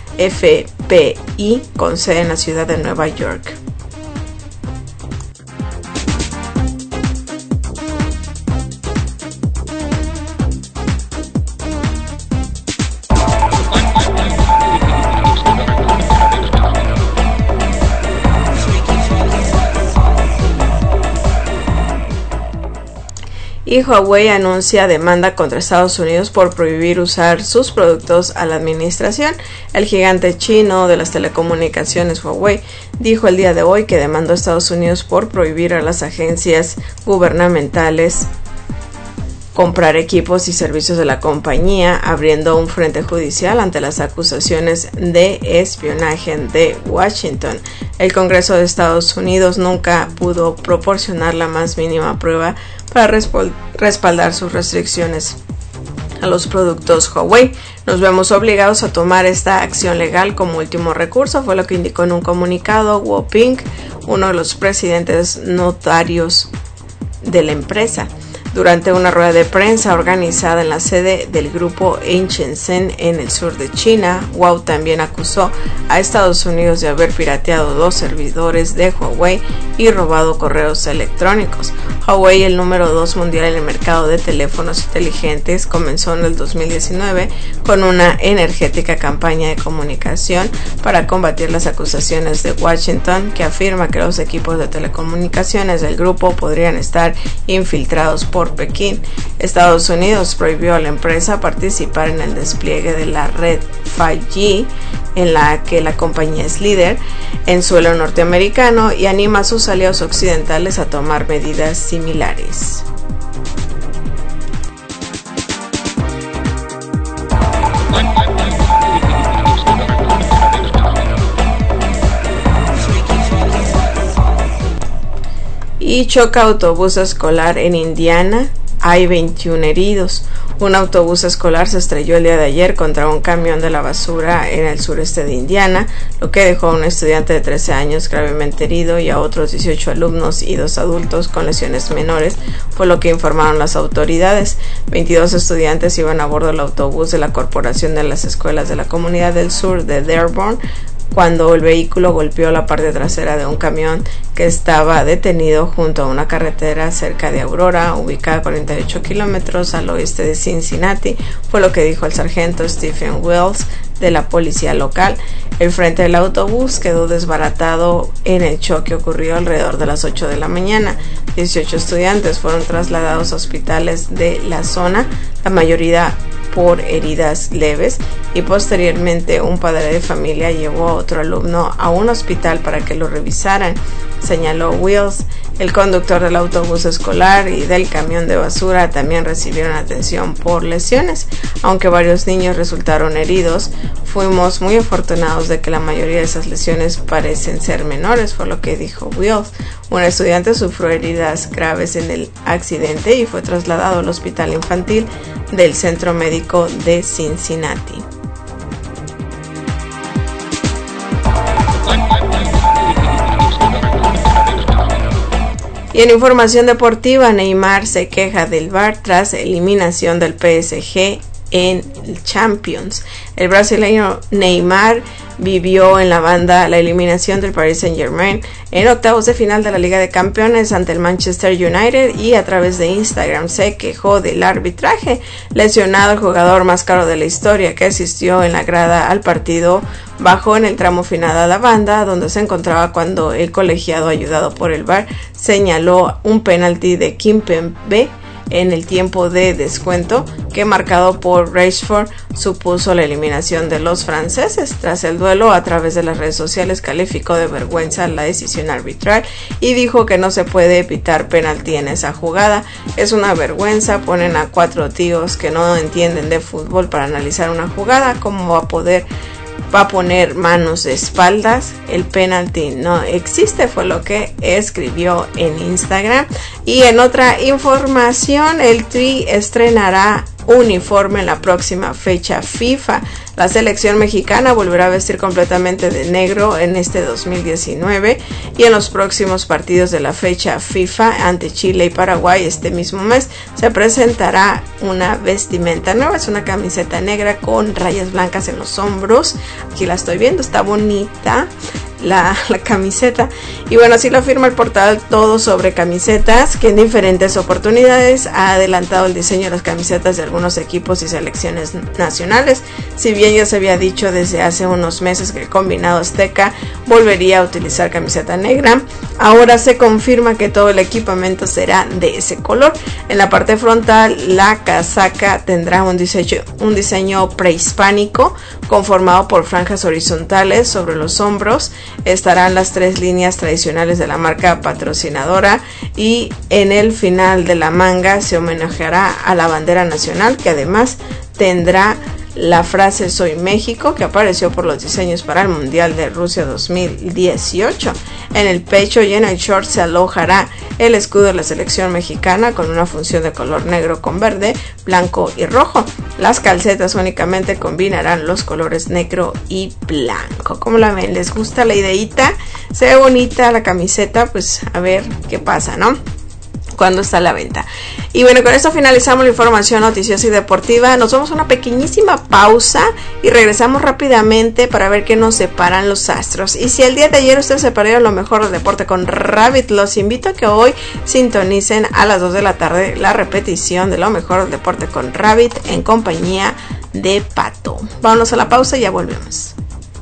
FPI, con sede en la ciudad de Nueva York. Y Huawei anuncia demanda contra Estados Unidos por prohibir usar sus productos a la administración. El gigante chino de las telecomunicaciones Huawei dijo el día de hoy que demandó a Estados Unidos por prohibir a las agencias gubernamentales comprar equipos y servicios de la compañía, abriendo un frente judicial ante las acusaciones de espionaje de Washington. El Congreso de Estados Unidos nunca pudo proporcionar la más mínima prueba para respaldar sus restricciones a los productos Huawei. Nos vemos obligados a tomar esta acción legal como último recurso, fue lo que indicó en un comunicado Wu Ping, uno de los presidentes notarios de la empresa. Durante una rueda de prensa organizada en la sede del grupo en Shenzhen, en el sur de China, Huawei también acusó a Estados Unidos de haber pirateado 2 servidores de Huawei y robado correos electrónicos. Huawei, el número 2 mundial en el mercado de teléfonos inteligentes, comenzó en el 2019 con una energética campaña de comunicación para combatir las acusaciones de Washington, que afirma que los equipos de telecomunicaciones del grupo podrían estar infiltrados por Pekín. Estados Unidos prohibió a la empresa participar en el despliegue de la red 5G, en la que la compañía es líder, en suelo norteamericano, y anima a sus aliados occidentales a tomar medidas similares. Y choca autobús escolar en Indiana, hay 21 heridos. Un autobús escolar se estrelló el día de ayer contra un camión de la basura en el sureste de Indiana, lo que dejó a un estudiante de 13 años gravemente herido y a otros 18 alumnos y 2 adultos con lesiones menores, fue lo que informaron las autoridades. 22 estudiantes iban a bordo del autobús de la Corporación de las Escuelas de la Comunidad del Sur de Dearborn, cuando el vehículo golpeó la parte trasera de un camión que estaba detenido junto a una carretera cerca de Aurora, ubicada a 48 kilómetros al oeste de Cincinnati, fue lo que dijo el sargento Stephen Wells de la policía local. El frente del autobús quedó desbaratado en el choque ocurrido alrededor de las 8 de la mañana. 18 estudiantes fueron trasladados a hospitales de la zona, la mayoría por heridas leves, y posteriormente un padre de familia llevó a otro alumno a un hospital para que lo revisaran, señaló Wills. El conductor del autobús escolar y del camión de basura también recibieron atención por lesiones. Aunque varios niños resultaron heridos, fuimos muy afortunados de que la mayoría de esas lesiones parecen ser menores, fue lo que dijo Wills. Un estudiante sufrió heridas graves en el accidente y fue trasladado al hospital infantil del Centro Médico de Cincinnati. Y en información deportiva, Neymar se queja del VAR tras eliminación del PSG en Champions. El brasileño Neymar vivió en la banda la eliminación del Paris Saint-Germain en octavos de final de la Liga de Campeones ante el Manchester United, y a través de Instagram se quejó del arbitraje. Lesionado, el jugador más caro de la historia, que asistió en la grada al partido, bajó en el tramo final a la banda donde se encontraba cuando el colegiado, ayudado por el VAR, señaló un penalti de Kimpembe en el tiempo de descuento, que marcado por Rashford supuso la eliminación de los franceses. Tras el duelo, a través de las redes sociales calificó de vergüenza la decisión arbitral y dijo que no se puede evitar penalti en esa jugada. Es una vergüenza, ponen a 4 tíos que no entienden de fútbol para analizar una jugada. ¿Cómo va a poner manos de espaldas? El penalti no existe, fue lo que escribió en Instagram. Y en otra información, el Tri estrenará uniforme en la próxima fecha FIFA. La selección mexicana volverá a vestir completamente de negro en este 2019, y en los próximos partidos de la fecha FIFA ante Chile y Paraguay este mismo mes se presentará una vestimenta nueva. Es una camiseta negra con rayas blancas en los hombros. Aquí la estoy viendo, está bonita la camiseta. Y bueno, así lo afirma el portal Todo Sobre Camisetas, que en diferentes oportunidades ha adelantado el diseño de las camisetas de algunos equipos y selecciones nacionales. Si bien ya se había dicho desde hace unos meses que el combinado azteca volvería a utilizar camiseta negra, ahora se confirma que todo el equipamiento será de ese color. En la parte frontal, la casaca tendrá un diseño prehispánico conformado por franjas horizontales sobre los hombros. Estarán las 3 líneas tradicionales de la marca patrocinadora, y en el final de la manga se homenajeará a la bandera nacional, que además tendrá la frase "Soy México", que apareció por los diseños para el Mundial de Rusia 2018. En el pecho y en el short se alojará el escudo de la selección mexicana con una función de color negro con verde, blanco y rojo. Las calcetas únicamente combinarán los colores negro y blanco. ¿Cómo la ven? ¿Les gusta la ideita? Se ve bonita la camiseta, pues a ver qué pasa, ¿no? cuando está a la venta. Y bueno, con esto finalizamos la información noticiosa y deportiva. Nos vamos a una pequeñísima pausa y regresamos rápidamente para ver qué nos separan los astros. Y si el día de ayer ustedes se perdieron lo mejor del deporte con Rabbit, los invito a que hoy sintonicen a las 2 de la tarde la repetición de lo mejor del deporte con Rabbit en compañía de Pato. Vámonos a la pausa y ya volvemos.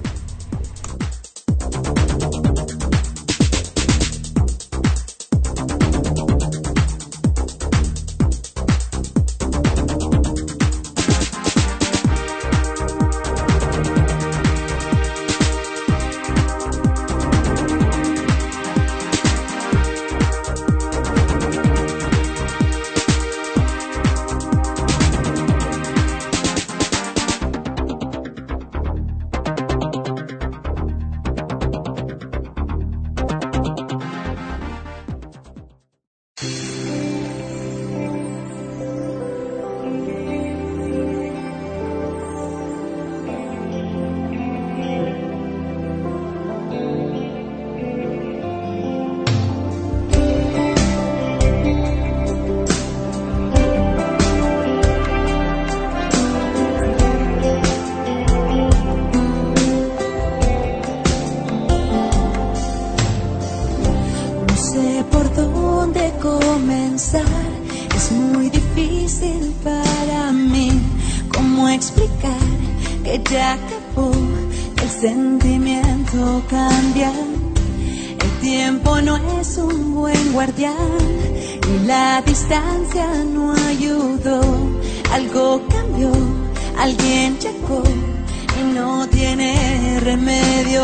No ayudó, algo cambió, alguien llegó y no tiene remedio.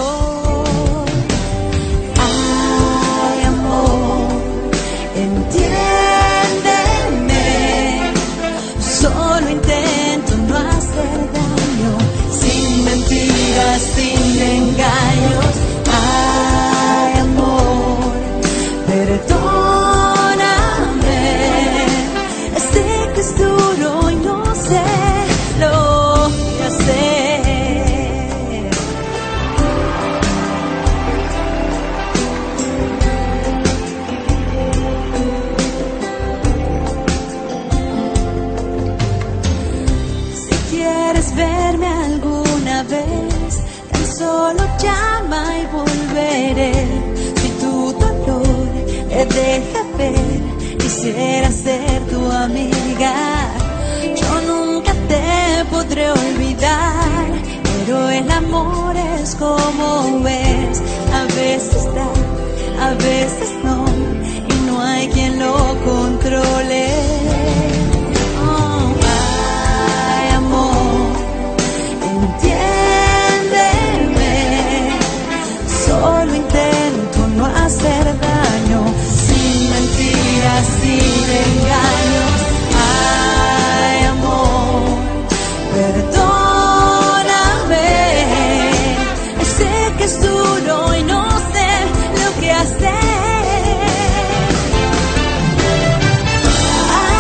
Ay, amor, entiéndeme, solo intento no hacer daño, sin mentiras, sin engaños. Ay, amor, perdón. Es duro y no sé lo que hacer. Si quieres verme alguna vez, tan solo llama y volveré. Si tu dolor me deja ver, quisiera ser tu amiga. Yo nunca te podré olvidar, pero el amor es como es. A veces da, a veces no, y no hay quien lo controle. Oh, ay, amor, entiéndeme, solo intento no hacer daño, sin mentiras, sin engaños. Ay, amor, perdóname. Sé que es duro y no sé lo que hacer. Ay,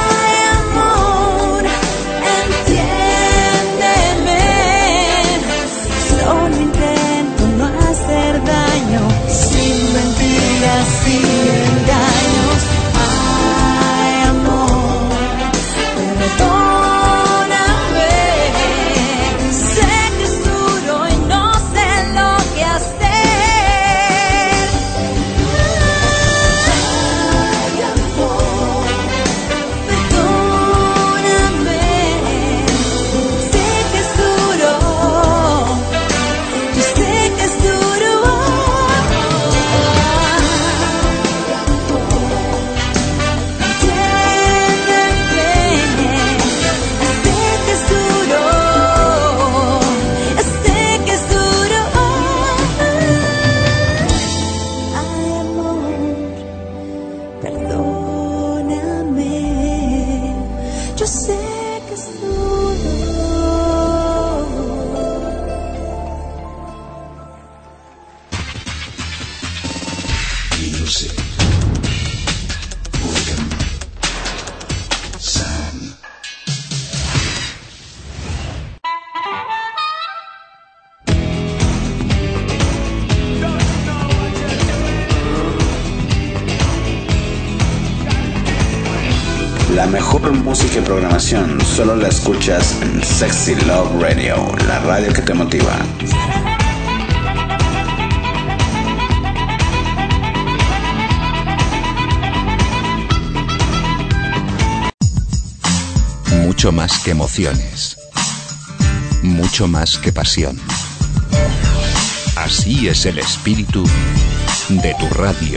La mejor música y programación solo la escuchas en Sexy Love Radio, la radio que te motiva. Mucho más que emociones. Mucho más que pasión. Así es el espíritu de tu radio.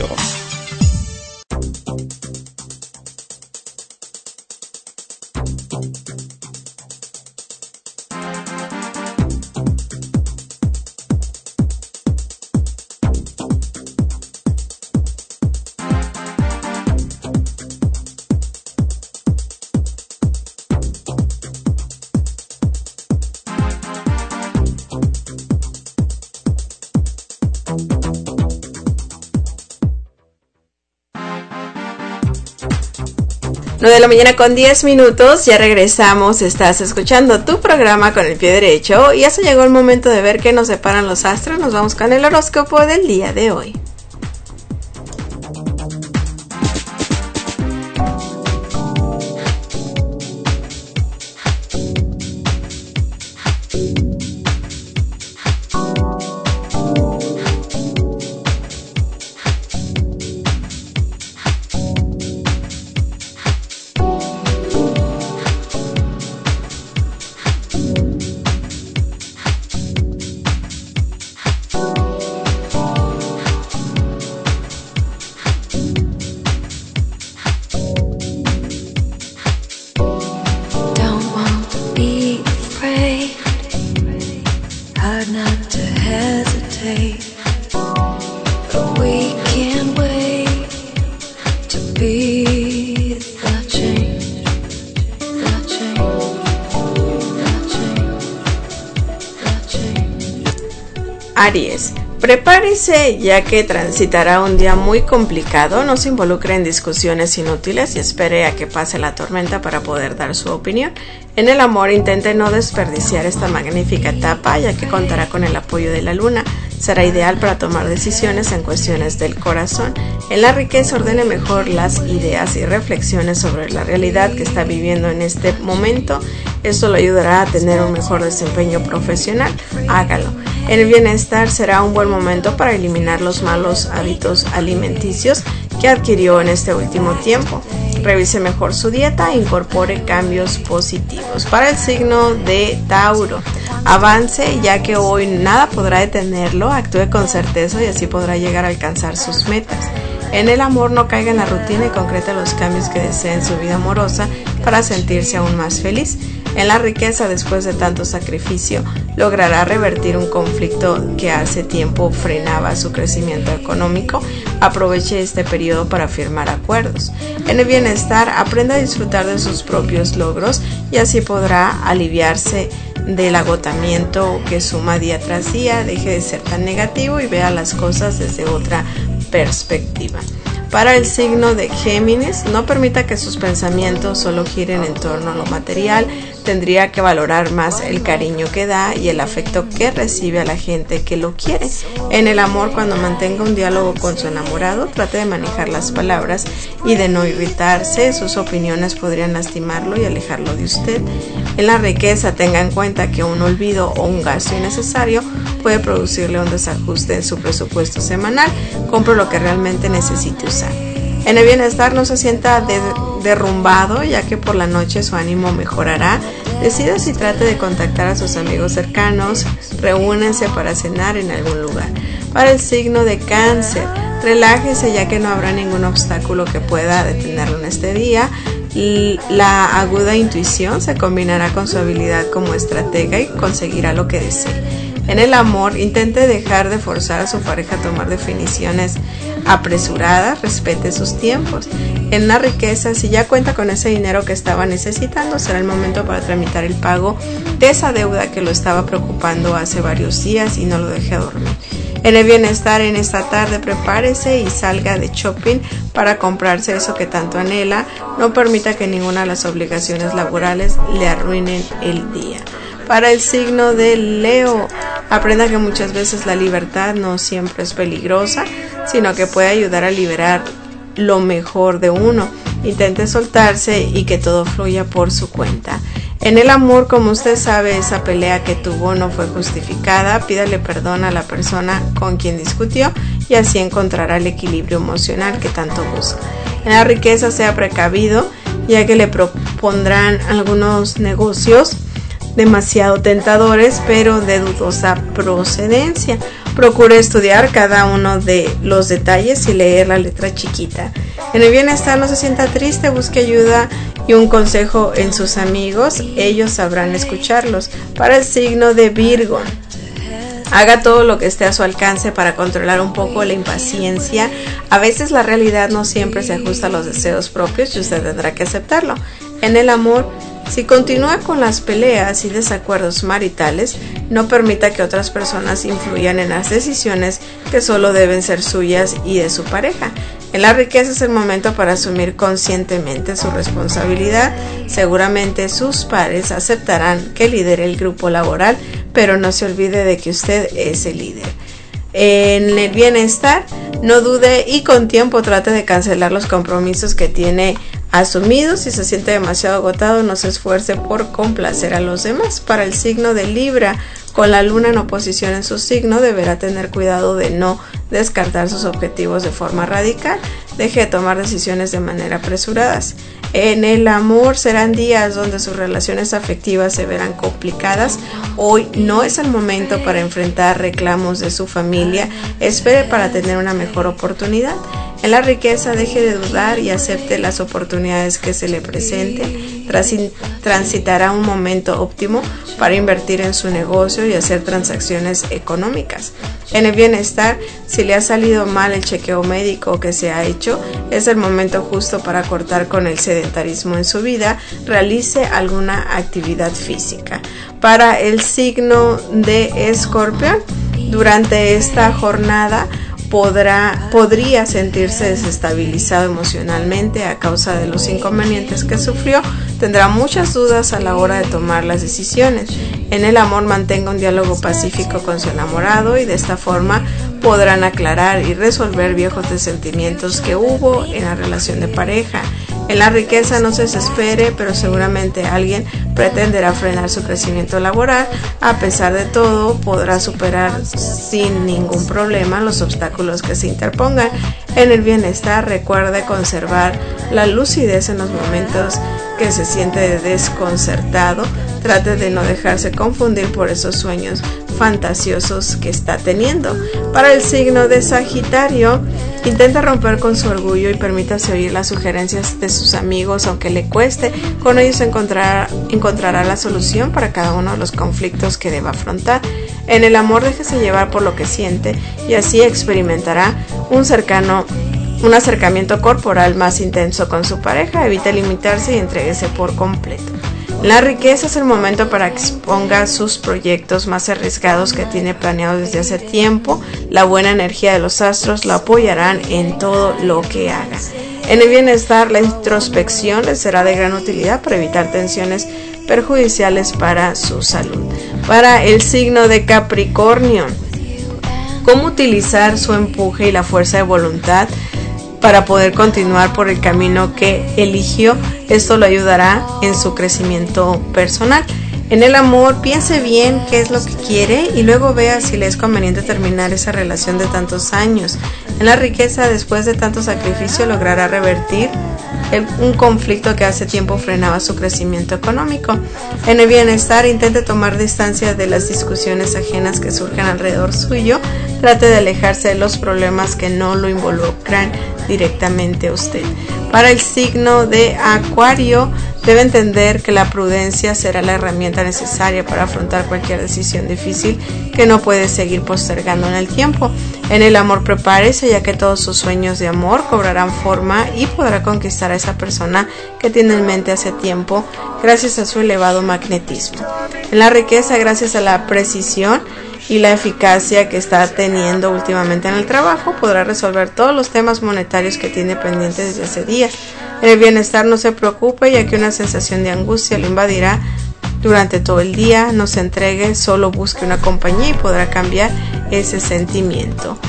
De la mañana con 10 minutos, ya regresamos, estás escuchando tu programa con el pie derecho y ya se llegó el momento de ver qué nos separan los astros. Nos vamos con el horóscopo del día de hoy. Aries, prepárese ya que transitará un día muy complicado, no se involucre en discusiones inútiles y espere a que pase la tormenta para poder dar su opinión. En el amor intente no desperdiciar esta magnífica etapa ya que contará con el apoyo de la luna, será ideal para tomar decisiones en cuestiones del corazón. En la riqueza ordene mejor las ideas y reflexiones sobre la realidad que está viviendo en este momento, esto le ayudará a tener un mejor desempeño profesional, hágalo. En el bienestar será un buen momento para eliminar los malos hábitos alimenticios que adquirió en este último tiempo. Revise mejor su dieta e incorpore cambios positivos. Para el signo de Tauro, avance ya que hoy nada podrá detenerlo, actúe con certeza y así podrá llegar a alcanzar sus metas. En el amor no caiga en la rutina y concrete los cambios que desee en su vida amorosa para sentirse aún más feliz. En la riqueza, después de tanto sacrificio, logrará revertir un conflicto que hace tiempo frenaba su crecimiento económico. Aproveche este periodo para firmar acuerdos. En el bienestar, aprenda a disfrutar de sus propios logros y así podrá aliviarse del agotamiento que suma día tras día. Deje de ser tan negativo y vea las cosas desde otra perspectiva. Para el signo de Géminis, no permita que sus pensamientos solo giren en torno a lo material, tendría que valorar más el cariño que da y el afecto que recibe a la gente que lo quiere. En el amor, cuando mantenga un diálogo con su enamorado, trate de manejar las palabras y de no irritarse, sus opiniones podrían lastimarlo y alejarlo de usted. En la riqueza, tenga en cuenta que un olvido o un gasto innecesario puede producirle un desajuste en su presupuesto semanal, compre lo que realmente necesite usar. En el bienestar, no se sienta derrumbado, ya que por la noche su ánimo mejorará. Decida si trate de contactar a sus amigos cercanos, reúnense para cenar en algún lugar. Para el signo de Cáncer, relájese ya que no habrá ningún obstáculo que pueda detenerlo en este día. La aguda intuición se combinará con su habilidad como estratega y conseguirá lo que desee. En el amor, intente dejar de forzar a su pareja a tomar definiciones apresuradas, respete sus tiempos. En la riqueza, si ya cuenta con ese dinero que estaba necesitando, será el momento para tramitar el pago de esa deuda que lo estaba preocupando hace varios días y no lo deje dormir. En el bienestar, en esta tarde, prepárese y salga de shopping para comprarse eso que tanto anhela. No permita que ninguna de las obligaciones laborales le arruinen el día. Para el signo de Leo, aprenda que muchas veces la libertad no siempre es peligrosa, sino que puede ayudar a liberar lo mejor de uno. intente soltarse y que todo fluya por su cuenta. En el amor, como usted sabe, esa pelea que tuvo no fue justificada. Pídale perdón a la persona con quien discutió y así encontrará el equilibrio emocional que tanto busca. En la riqueza, sea precavido, ya que le propondrán algunos negocios demasiado tentadores, pero de dudosa procedencia. Procure estudiar cada uno de los detalles y leer la letra chiquita. En el bienestar, no se sienta triste, busque ayuda y un consejo en sus amigos, ellos sabrán escucharlos. Para el signo de Virgo, haga todo lo que esté a su alcance para controlar un poco la impaciencia. A veces la realidad no siempre se ajusta a los deseos propios y usted tendrá que aceptarlo. En el amor, si continúa con las peleas y desacuerdos maritales, no permita que otras personas influyan en las decisiones que solo deben ser suyas y de su pareja. En la riqueza, es el momento para asumir conscientemente su responsabilidad. Seguramente sus pares aceptarán que lidere el grupo laboral, pero no se olvide de que usted es el líder. En el bienestar, no dude y con tiempo trate de cancelar los compromisos que tiene asumidos. Si se siente demasiado agotado, no se esfuerce por complacer a los demás. Para el signo de Libra, con la luna en oposición en su signo, deberá tener cuidado de no descartar sus objetivos de forma radical. Deje de tomar decisiones de manera apresuradas. En el amor, serán días donde sus relaciones afectivas se verán complicadas. Hoy no es el momento para enfrentar reclamos de su familia. Espere para tener una mejor oportunidad. En la riqueza, deje de dudar y acepte las oportunidades que se le presenten. Transitará un momento óptimo para invertir en su negocio y hacer transacciones económicas. En el bienestar, si le ha salido mal el chequeo médico que se ha hecho, es el momento justo para cortar con el sedentarismo en su vida. Realice alguna actividad física. Para el signo de Escorpión, durante esta jornada podría sentirse desestabilizado emocionalmente a causa de los inconvenientes que sufrió. Tendrá muchas dudas a la hora de tomar las decisiones. En el amor, mantenga un diálogo pacífico con su enamorado y de esta forma podrán aclarar y resolver viejos resentimientos que hubo en la relación de pareja. En la riqueza, no se desespere, pero seguramente alguien pretenderá frenar su crecimiento laboral. A pesar de todo, podrá superar sin ningún problema los obstáculos que se interpongan. En el bienestar, recuerde conservar la lucidez en los momentos que se siente desconcertado. Trate de no dejarse confundir por esos sueños fantasiosos que está teniendo. Para el signo de Sagitario, intenta romper con su orgullo y permítase oír las sugerencias de sus amigos, aunque le cueste. Con ellos encontrará la solución para cada uno de los conflictos que deba afrontar. En el amor, déjese llevar por lo que siente y así experimentará un acercamiento corporal más intenso con su pareja. Evite limitarse y entréguese por completo. La riqueza, es el momento para que exponga sus proyectos más arriesgados que tiene planeados desde hace tiempo. La buena energía de los astros la apoyarán en todo lo que haga. En el bienestar, la introspección le será de gran utilidad para evitar tensiones perjudiciales para su salud. Para el signo de Capricornio, ¿cómo utilizar su empuje y la fuerza de voluntad para poder continuar por el camino que eligió? Esto lo ayudará en su crecimiento personal. En el amor, piense bien qué es lo que quiere y luego vea si le es conveniente terminar esa relación de tantos años. En la riqueza, después de tanto sacrificio, logrará revertir un conflicto que hace tiempo frenaba su crecimiento económico. En el bienestar, intente tomar distancia de las discusiones ajenas que surgen alrededor suyo. Trate de alejarse de los problemas que no lo involucran directamente a usted. Para el signo de Acuario, debe entender que la prudencia será la herramienta necesaria para afrontar cualquier decisión difícil que no puede seguir postergando en el tiempo. En el amor, prepárese, ya que todos sus sueños de amor cobrarán forma y podrá conquistar a esa persona que tiene en mente hace tiempo gracias a su elevado magnetismo. En la riqueza, gracias a la precisión y la eficacia que está teniendo últimamente en el trabajo, podrá resolver todos los temas monetarios que tiene pendientes desde hace días. En el bienestar, no se preocupe, ya que una sensación de angustia lo invadirá durante todo el día. No se entregue, solo busque una compañía y podrá cambiar ese sentimiento.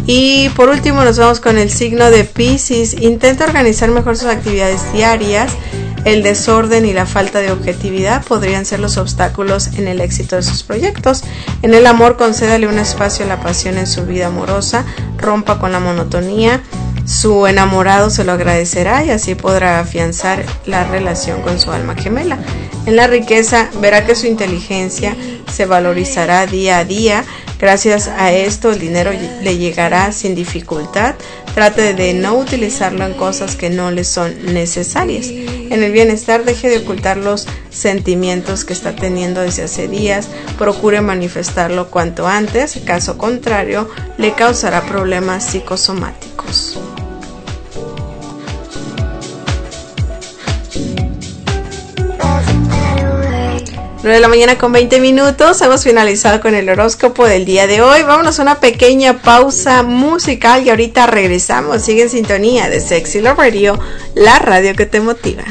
Y por último nos vamos con el signo de Piscis. Intenta organizar mejor sus actividades diarias. El desorden y la falta de objetividad podrían ser los obstáculos en el éxito de sus proyectos. En el amor, concédale un espacio a la pasión en su vida amorosa, rompa con la monotonía. Su enamorado se lo agradecerá y así podrá afianzar la relación con su alma gemela. En la riqueza, verá que su inteligencia se valorizará día a día. Gracias a esto, el dinero le llegará sin dificultad. Trate de no utilizarlo en cosas que no le son necesarias. En el bienestar, deje de ocultar los sentimientos que está teniendo desde hace días. Procure manifestarlo cuanto antes. Caso contrario, le causará problemas psicosomáticos. 9 de la mañana con 20 minutos. Hemos finalizado con el horóscopo del día de hoy. Vámonos a una pequeña pausa musical y ahorita regresamos. Sigue en sintonía de Sexy Love Radio, la radio que te motiva.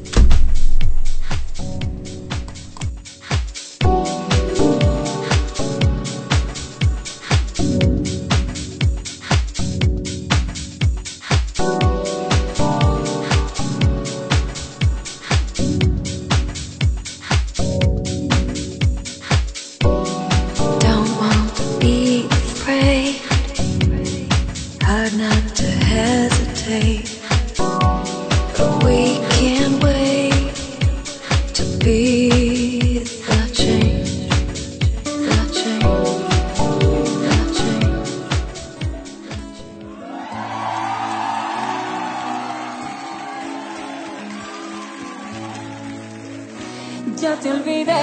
Ya te olvidé,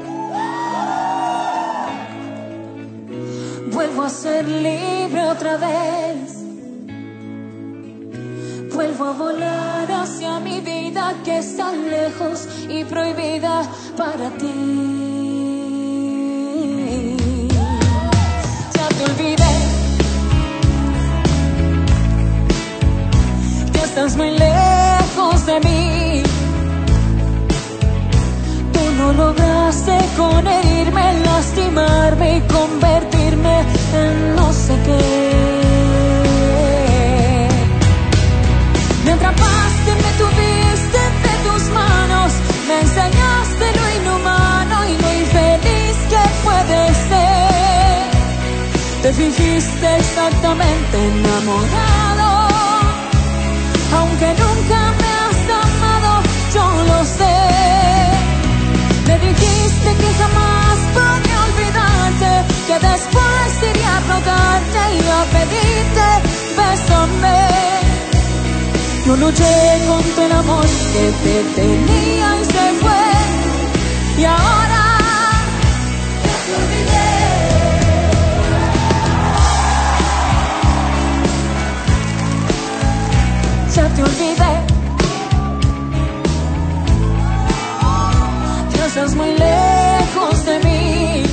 vuelvo a ser libre otra vez, vuelvo a volar hacia mi vida que está lejos y prohibida para ti. Ya te olvidé, que estás muy lejos de mí. No lograste con herirme, lastimarme y convertirme en no sé qué. Me atrapaste, me tuviste entre tus manos, me enseñaste lo inhumano y lo infeliz que puede ser. Te fingiste exactamente enamorado, aunque nunca me has amado, yo lo sé. Me dijiste que jamás podría olvidarte, que después iría a rogarte y a pedirte, bésame. Yo luché contra el amor que te tenía y se fue, y ahora ya te olvidé. Ya te olvidé. Estás muy lejos de mí.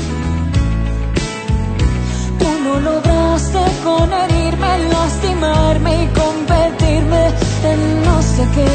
Tú no lograste con herirme, lastimarme y convertirme en no sé qué.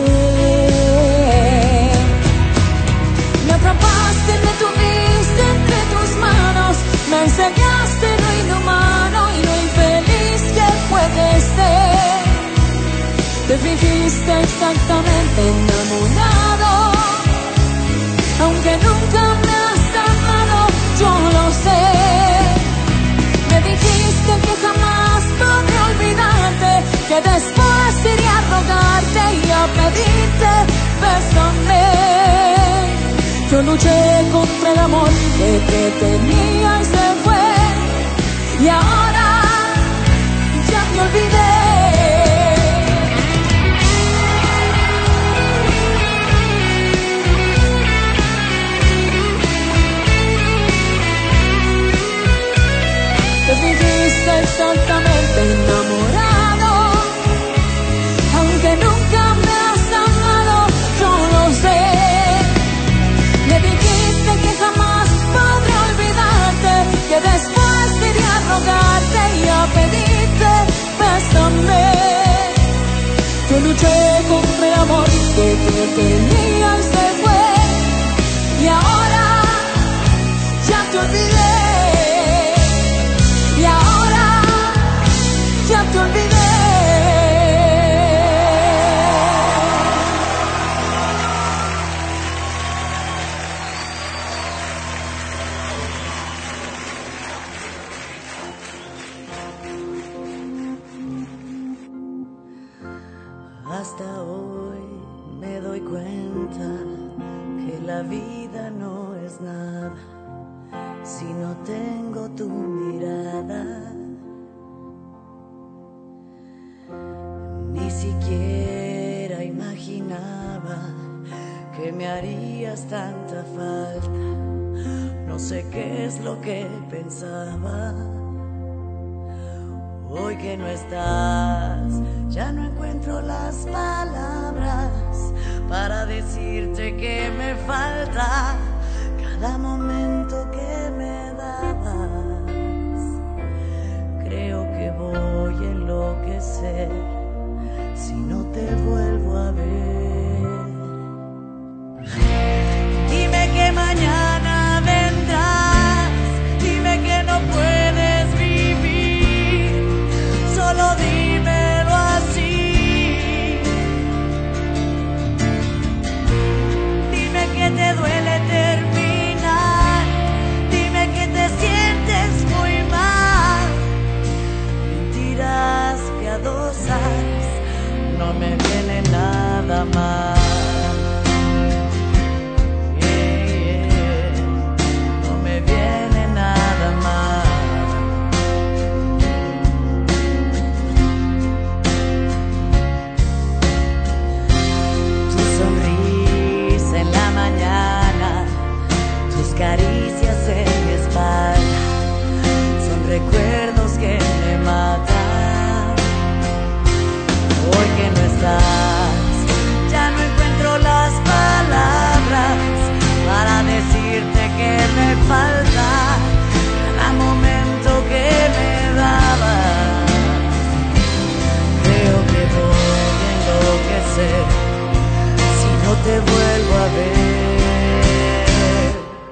Me atrapaste, me tuviste entre tus manos, me enseñaste lo inhumano y lo infeliz que puede ser. Te fingiste exactamente enamorado, aunque nunca me has amado, yo lo sé. Me dijiste que jamás podré olvidarte, que después iría a rogarte y a pedirte, bésame. Yo luché contra el amor que te tenía y se fue, y ahora ya te olvidé. Te fingiste exactamente enamorado, aunque nunca me has amado, yo lo sé. Me dijiste que jamás podré olvidarte, que después iría a rogarte y a pedirte, bésame. Yo luché contra el amor que te tenía y se fue, y ahora ya te olvidé. Y ahora Hasta hoy me doy cuenta que la vida no es nada si no tengo tu mirada. Ni siquiera imaginaba que me harías tanta falta. No sé qué es lo que pensaba. Hoy que no estás, ya no encuentro las palabras para decirte que me falta cada momento que me dabas. Creo que voy a enloquecer si no te vuelvo a ver. Dime que mañana vendrás, dime que no puedes vivir, solo dímelo así. Dime que te duele terminar, dime que te sientes muy mal. Mentiras piadosas, no me viene nada mal. No me viene nada mal. Tu sonrisa en la mañana, tus caricias en mi espalda, son recuerdos que me matan. Hoy que no estás, ya no encuentro las palabras para decirte que me falta cada momento que me dabas. Creo que voy a enloquecer si no te vuelvo a ver.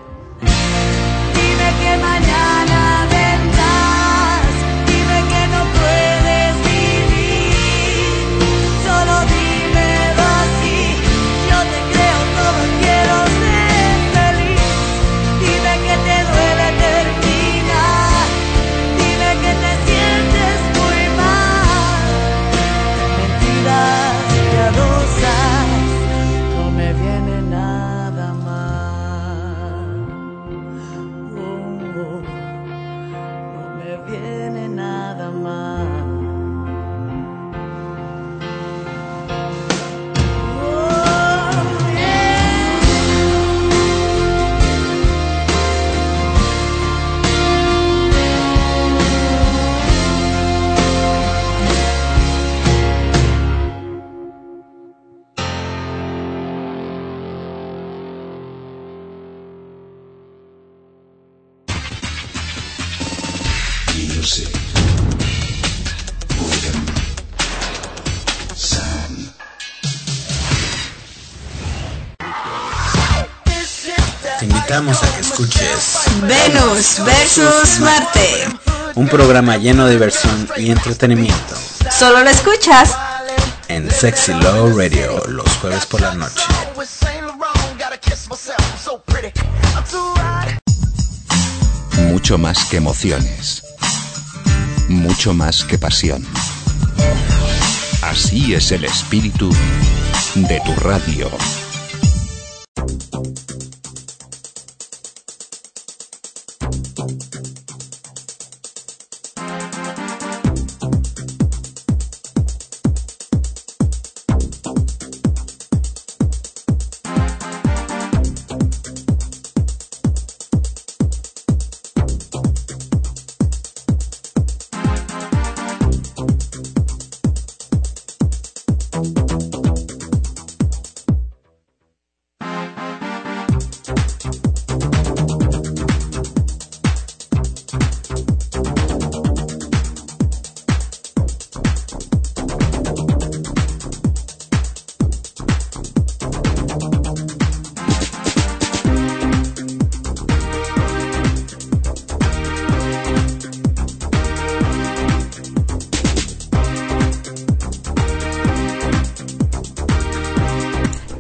Dime que mañana vendrás, dime que no puedes vivir, solo dímelo así. Yo te creo todo, quiero ser feliz. Dime que te duele terminar, dime que te sientes muy mal. Mentiras piadosas, no me viene nada mal. No me viene nada mal. Music. Rhythm. Sound. Te invitamos a que escuches Venus versus Marte. un programa lleno de diversión y entretenimiento Solo lo escuchas en Sexy Love Radio los jueves por la noche. Mucho más que emociones. Mucho más que pasión. Así es el espíritu de tu radio.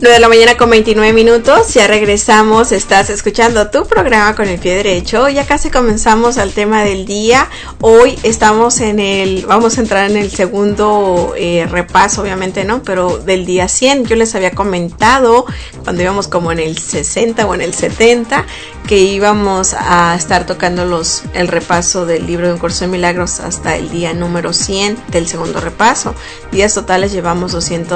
9 de la mañana con 29 minutos, ya regresamos, estás escuchando tu programa con el pie derecho, ya casi comenzamos al tema del día. Hoy vamos a entrar en el segundo repaso, obviamente, ¿no? Pero del día 100, yo les había comentado cuando íbamos como en el 60 o en el 70, que íbamos a estar tocando el repaso del libro de Un Curso de Milagros hasta el día número 100 del segundo repaso. Días totales llevamos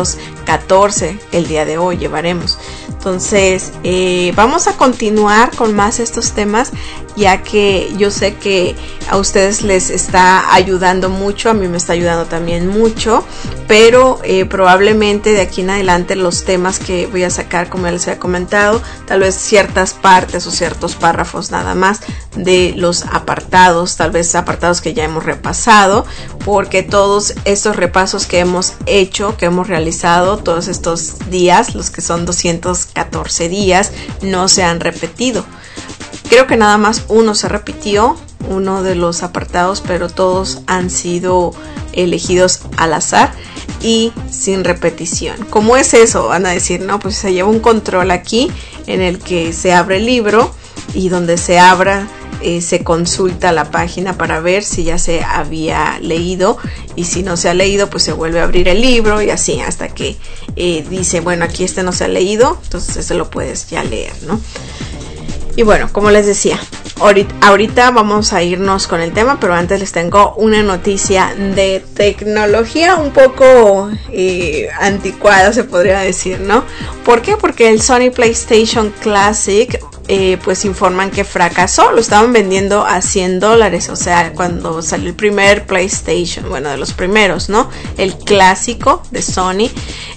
214 el día de hoy llevaremos. Entonces vamos a continuar con más estos temas, ya que yo sé que a ustedes les está ayudando mucho, a mí me está ayudando también mucho, pero probablemente de aquí en adelante los temas que voy a sacar, como ya les había comentado, tal vez ciertas partes o ciertos párrafos nada más de los apartados, tal vez apartados que ya hemos repasado, porque todos estos repasos que hemos hecho, que hemos realizado todos estos días, los que son 214 días, no se han repetido. Creo que nada más uno se repitió, uno de los apartados, pero todos han sido elegidos al azar y sin repetición. ¿Cómo es eso? Van a decir, no, pues se lleva un control aquí en el que se abre el libro y donde se abra se consulta la página para ver si ya se había leído, y si no se ha leído pues se vuelve a abrir el libro y así hasta que dice, bueno, aquí no se ha leído, entonces ese lo puedes ya leer, ¿no? Y bueno, como les decía, ahorita vamos a irnos con el tema, pero antes les tengo una noticia de tecnología un poco anticuada, se podría decir, ¿no? ¿Por qué? Porque el Sony PlayStation Classic pues informan que fracasó. Lo estaban vendiendo a $100, o sea, cuando salió el primer PlayStation, bueno, de los primeros, ¿no? El clásico de Sony,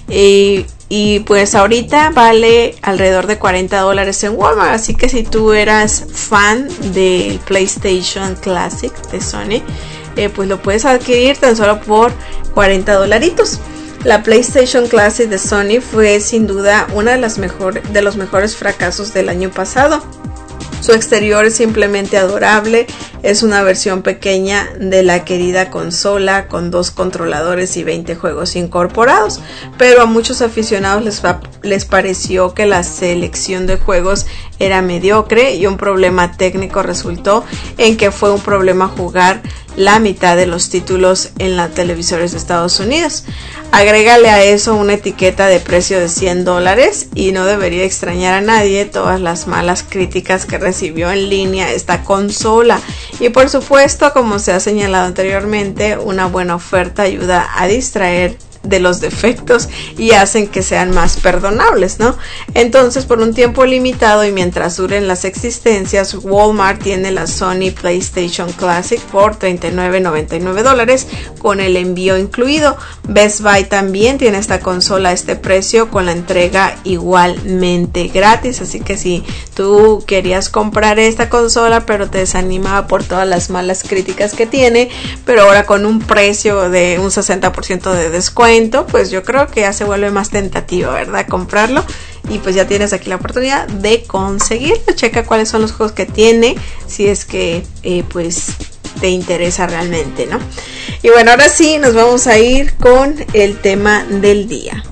y pues ahorita vale alrededor de $40 en Walmart. Así que si tú eras fan del PlayStation Classic de Sony, pues lo puedes adquirir tan solo por $40. La PlayStation Classic de Sony fue sin duda una de los mejores fracasos del año pasado. Su exterior es simplemente adorable, es una versión pequeña de la querida consola con 2 controladores y 20 juegos incorporados, pero a muchos aficionados les pareció que la selección de juegos era mediocre y un problema técnico resultó en que fue un problema jugar la mitad de los títulos en las televisores de Estados Unidos. Agrégale a eso una etiqueta de precio de $100 y no debería extrañar a nadie todas las malas críticas que recibió en línea esta consola. Y por supuesto, como se ha señalado anteriormente, una buena oferta ayuda a distraer de los defectos y hacen que sean más perdonables, ¿no? Entonces, por un tiempo limitado y mientras duren las existencias, Walmart tiene la Sony PlayStation Classic por $39.99 con el envío incluido. Best Buy también tiene esta consola a este precio con la entrega igualmente gratis, así que si tú querías comprar esta consola pero te desanimaba por todas las malas críticas que tiene, pero ahora con un precio de un 60% de descuento, pues yo creo que ya se vuelve más tentativo, ¿verdad? Comprarlo, y pues ya tienes aquí la oportunidad de conseguirlo. Checa cuáles son los juegos que tiene, si es que pues te interesa realmente, ¿no? Y bueno, ahora sí nos vamos a ir con el tema del día.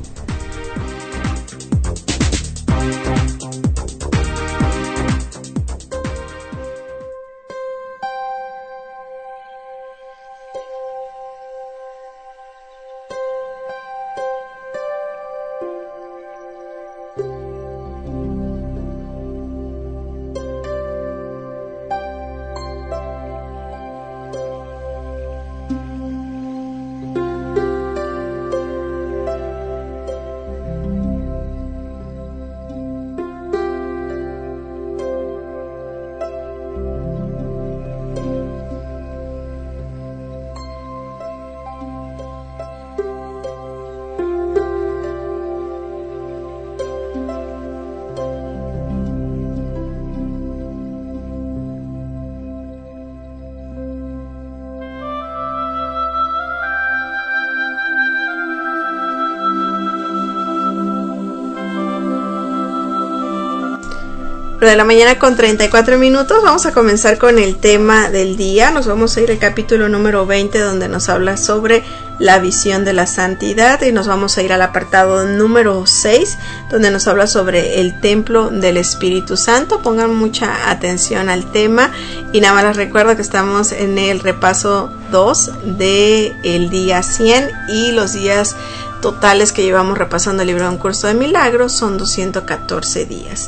De la mañana con 34 minutos. Vamos a comenzar con el tema del día. Nos vamos a ir al capítulo número 20, donde nos habla sobre la visión de la santidad, y nos vamos a ir al apartado número 6, donde nos habla sobre el templo del Espíritu Santo. Pongan mucha atención al tema, y nada más les recuerdo que estamos en el repaso 2 del día 100, y los días totales que llevamos repasando el libro de Un Curso de Milagros son 214 días.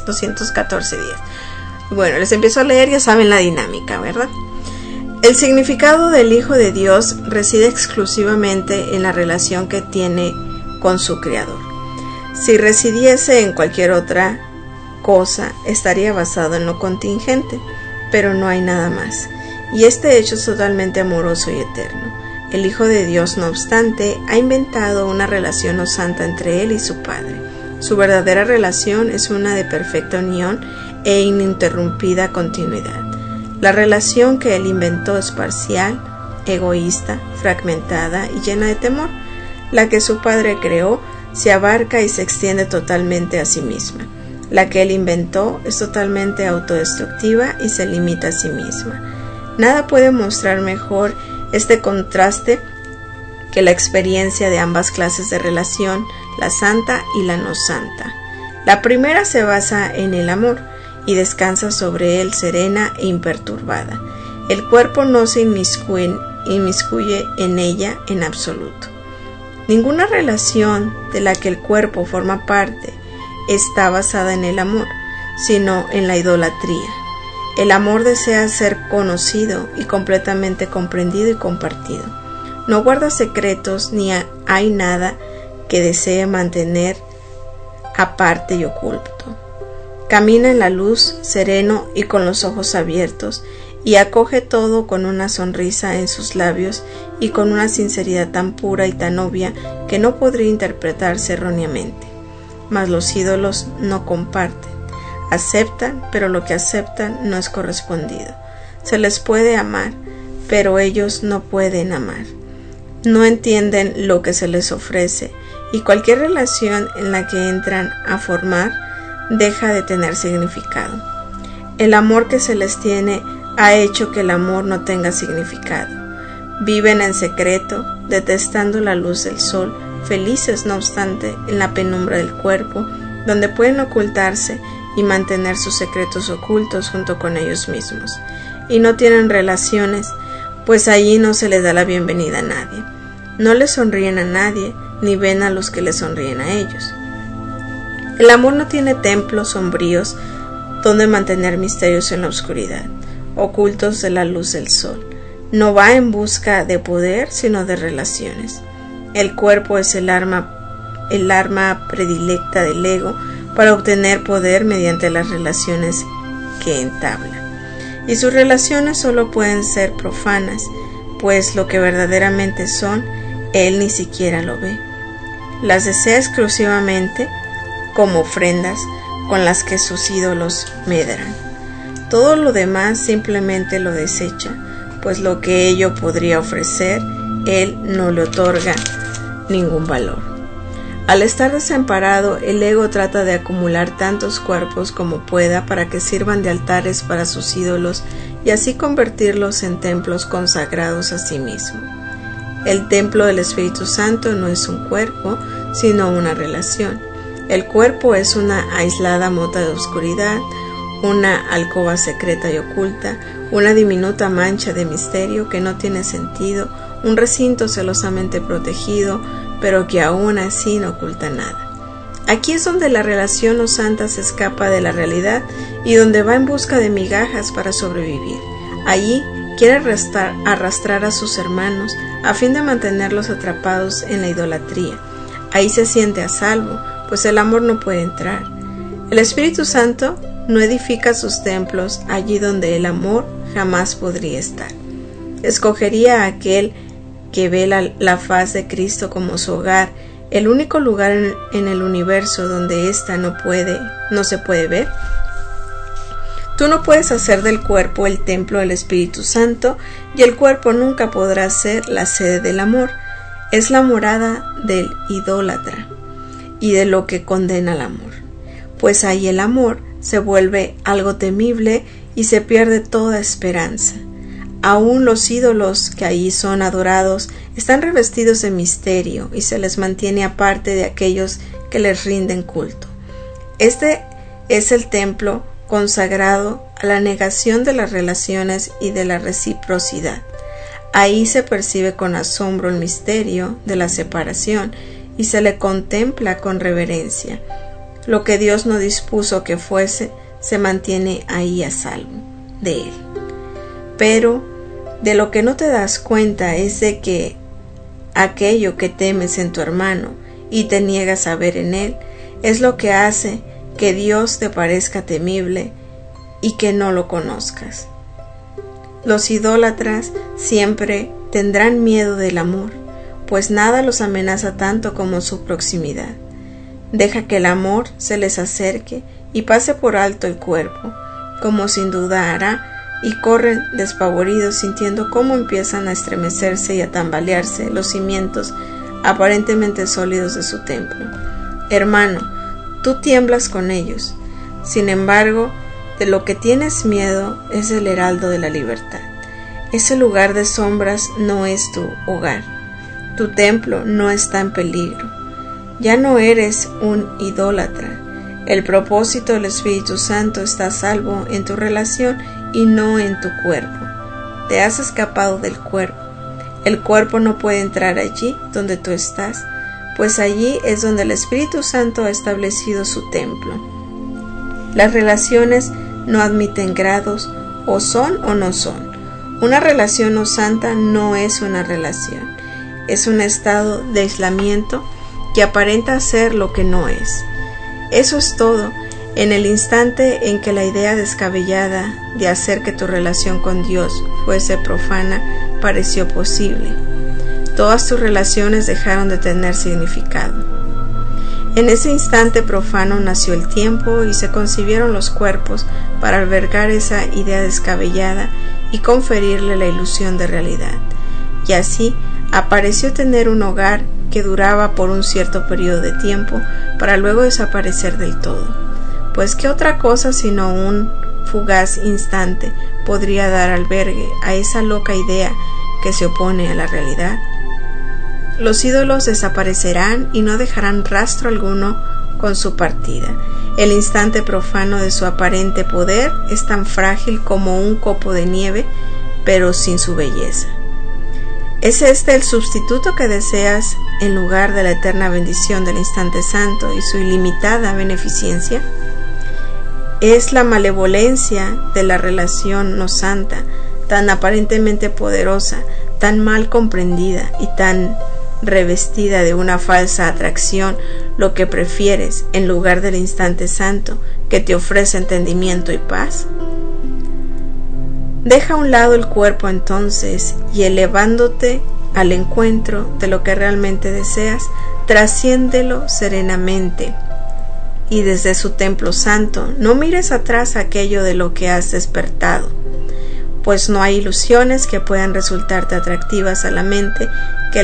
Bueno, les empiezo a leer, ya saben la dinámica, ¿verdad? El significado del Hijo de Dios reside exclusivamente en la relación que tiene con su Creador. Si residiese en cualquier otra cosa, estaría basado en lo contingente, pero no hay nada más. Y este hecho es totalmente amoroso y eterno. El Hijo de Dios, no obstante, ha inventado una relación no santa entre Él y su Padre. Su verdadera relación es una de perfecta unión e ininterrumpida continuidad. La relación que Él inventó es parcial, egoísta, fragmentada y llena de temor. La que su Padre creó se abarca y se extiende totalmente a sí misma. La que Él inventó es totalmente autodestructiva y se limita a sí misma. Nada puede mostrar mejor este contraste que la experiencia de ambas clases de relación, la santa y la no santa. La primera se basa en el amor y descansa sobre él serena e imperturbada. El cuerpo no se inmiscuye en ella en absoluto. Ninguna relación de la que el cuerpo forma parte está basada en el amor, sino en la idolatría. El amor desea ser conocido y completamente comprendido y compartido. No guarda secretos ni hay nada que desee mantener aparte y oculto. Camina en la luz, sereno y con los ojos abiertos, y acoge todo con una sonrisa en sus labios y con una sinceridad tan pura y tan obvia que no podría interpretarse erróneamente. Mas los ídolos no comparten. Aceptan, pero lo que aceptan no es correspondido. Se les puede amar, pero ellos no pueden amar. No entienden lo que se les ofrece, y cualquier relación en la que entran a formar deja de tener significado. El amor que se les tiene ha hecho que el amor no tenga significado. Viven en secreto, detestando la luz del sol, felices no obstante en la penumbra del cuerpo, donde pueden ocultarse y mantener sus secretos ocultos junto con ellos mismos. Y no tienen relaciones, pues allí no se les da la bienvenida a nadie. No les sonríen a nadie, ni ven a los que les sonríen a ellos. El amor no tiene templos sombríos donde mantener misterios en la oscuridad, ocultos de la luz del sol. No va en busca de poder, sino de relaciones. El cuerpo es el arma predilecta del ego para obtener poder mediante las relaciones que entabla. Y sus relaciones solo pueden ser profanas, pues lo que verdaderamente son, él ni siquiera lo ve. Las desea exclusivamente como ofrendas con las que sus ídolos medran. Todo lo demás simplemente lo desecha, pues lo que ello podría ofrecer, él no le otorga ningún valor. Al estar desamparado, el ego trata de acumular tantos cuerpos como pueda para que sirvan de altares para sus ídolos y así convertirlos en templos consagrados a sí mismo. El templo del Espíritu Santo no es un cuerpo, sino una relación. El cuerpo es una aislada mota de oscuridad, una alcoba secreta y oculta, una diminuta mancha de misterio que no tiene sentido, un recinto celosamente protegido, pero que aún así no oculta nada. Aquí es donde la relación no santa se escapa de la realidad y donde va en busca de migajas para sobrevivir. Allí quiere arrastrar a sus hermanos a fin de mantenerlos atrapados en la idolatría. Ahí se siente a salvo, pues el amor no puede entrar. El Espíritu Santo no edifica sus templos allí donde el amor jamás podría estar. Escogería a aquel que ve la faz de Cristo como su hogar, el único lugar en el universo donde ésta no se puede ver. Tú no puedes hacer del cuerpo el templo del Espíritu Santo, y el cuerpo nunca podrá ser la sede del amor. Es la morada del idólatra y de lo que condena al amor. Pues ahí el amor se vuelve algo temible y se pierde toda esperanza. Aún los ídolos que allí son adorados están revestidos de misterio y se les mantiene aparte de aquellos que les rinden culto. Este es el templo consagrado a la negación de las relaciones y de la reciprocidad. Ahí se percibe con asombro el misterio de la separación y se le contempla con reverencia. Lo que Dios no dispuso que fuese, se mantiene ahí a salvo de él. Pero de lo que no te das cuenta es de que aquello que temes en tu hermano y te niegas a ver en él, es lo que hace que Dios te parezca temible y que no lo conozcas. Los idólatras siempre tendrán miedo del amor, pues nada los amenaza tanto como su proximidad. Deja que el amor se les acerque y pase por alto el cuerpo, como sin duda hará, y corren despavoridos sintiendo cómo empiezan a estremecerse y a tambalearse los cimientos aparentemente sólidos de su templo. Hermano, tú tiemblas con ellos. Sin embargo, de lo que tienes miedo es el heraldo de la libertad. Ese lugar de sombras no es tu hogar. Tu templo no está en peligro. Ya no eres un idólatra. El propósito del Espíritu Santo está a salvo en tu relación y no en tu cuerpo. Te has escapado del cuerpo. El cuerpo no puede entrar allí donde tú estás, pues allí es donde el Espíritu Santo ha establecido su templo. Las relaciones no admiten grados, o son o no son. Una relación no santa no es una relación. Es un estado de aislamiento que aparenta ser lo que no es. Eso es todo. En el instante en que la idea descabellada de hacer que tu relación con Dios fuese profana pareció posible, todas tus relaciones dejaron de tener significado. En ese instante profano nació el tiempo y se concibieron los cuerpos para albergar esa idea descabellada y conferirle la ilusión de realidad. Y así apareció tener un hogar que duraba por un cierto periodo de tiempo para luego desaparecer del todo. Pues ¿qué otra cosa sino un fugaz instante podría dar albergue a esa loca idea que se opone a la realidad? Los ídolos desaparecerán y no dejarán rastro alguno con su partida. El instante profano de su aparente poder es tan frágil como un copo de nieve, pero sin su belleza. ¿Es este el sustituto que deseas en lugar de la eterna bendición del instante santo y su ilimitada beneficencia? Es la malevolencia de la relación no santa, tan aparentemente poderosa, tan mal comprendida y tan revestida de una falsa atracción, lo que prefieres en lugar del instante santo que te ofrece entendimiento y paz. Deja a un lado el cuerpo entonces y elevándote al encuentro de lo que realmente deseas, trasciéndelo serenamente. Y desde su templo santo no mires atrás aquello de lo que has despertado, pues no hay ilusiones que puedan resultarte atractivas a la mente que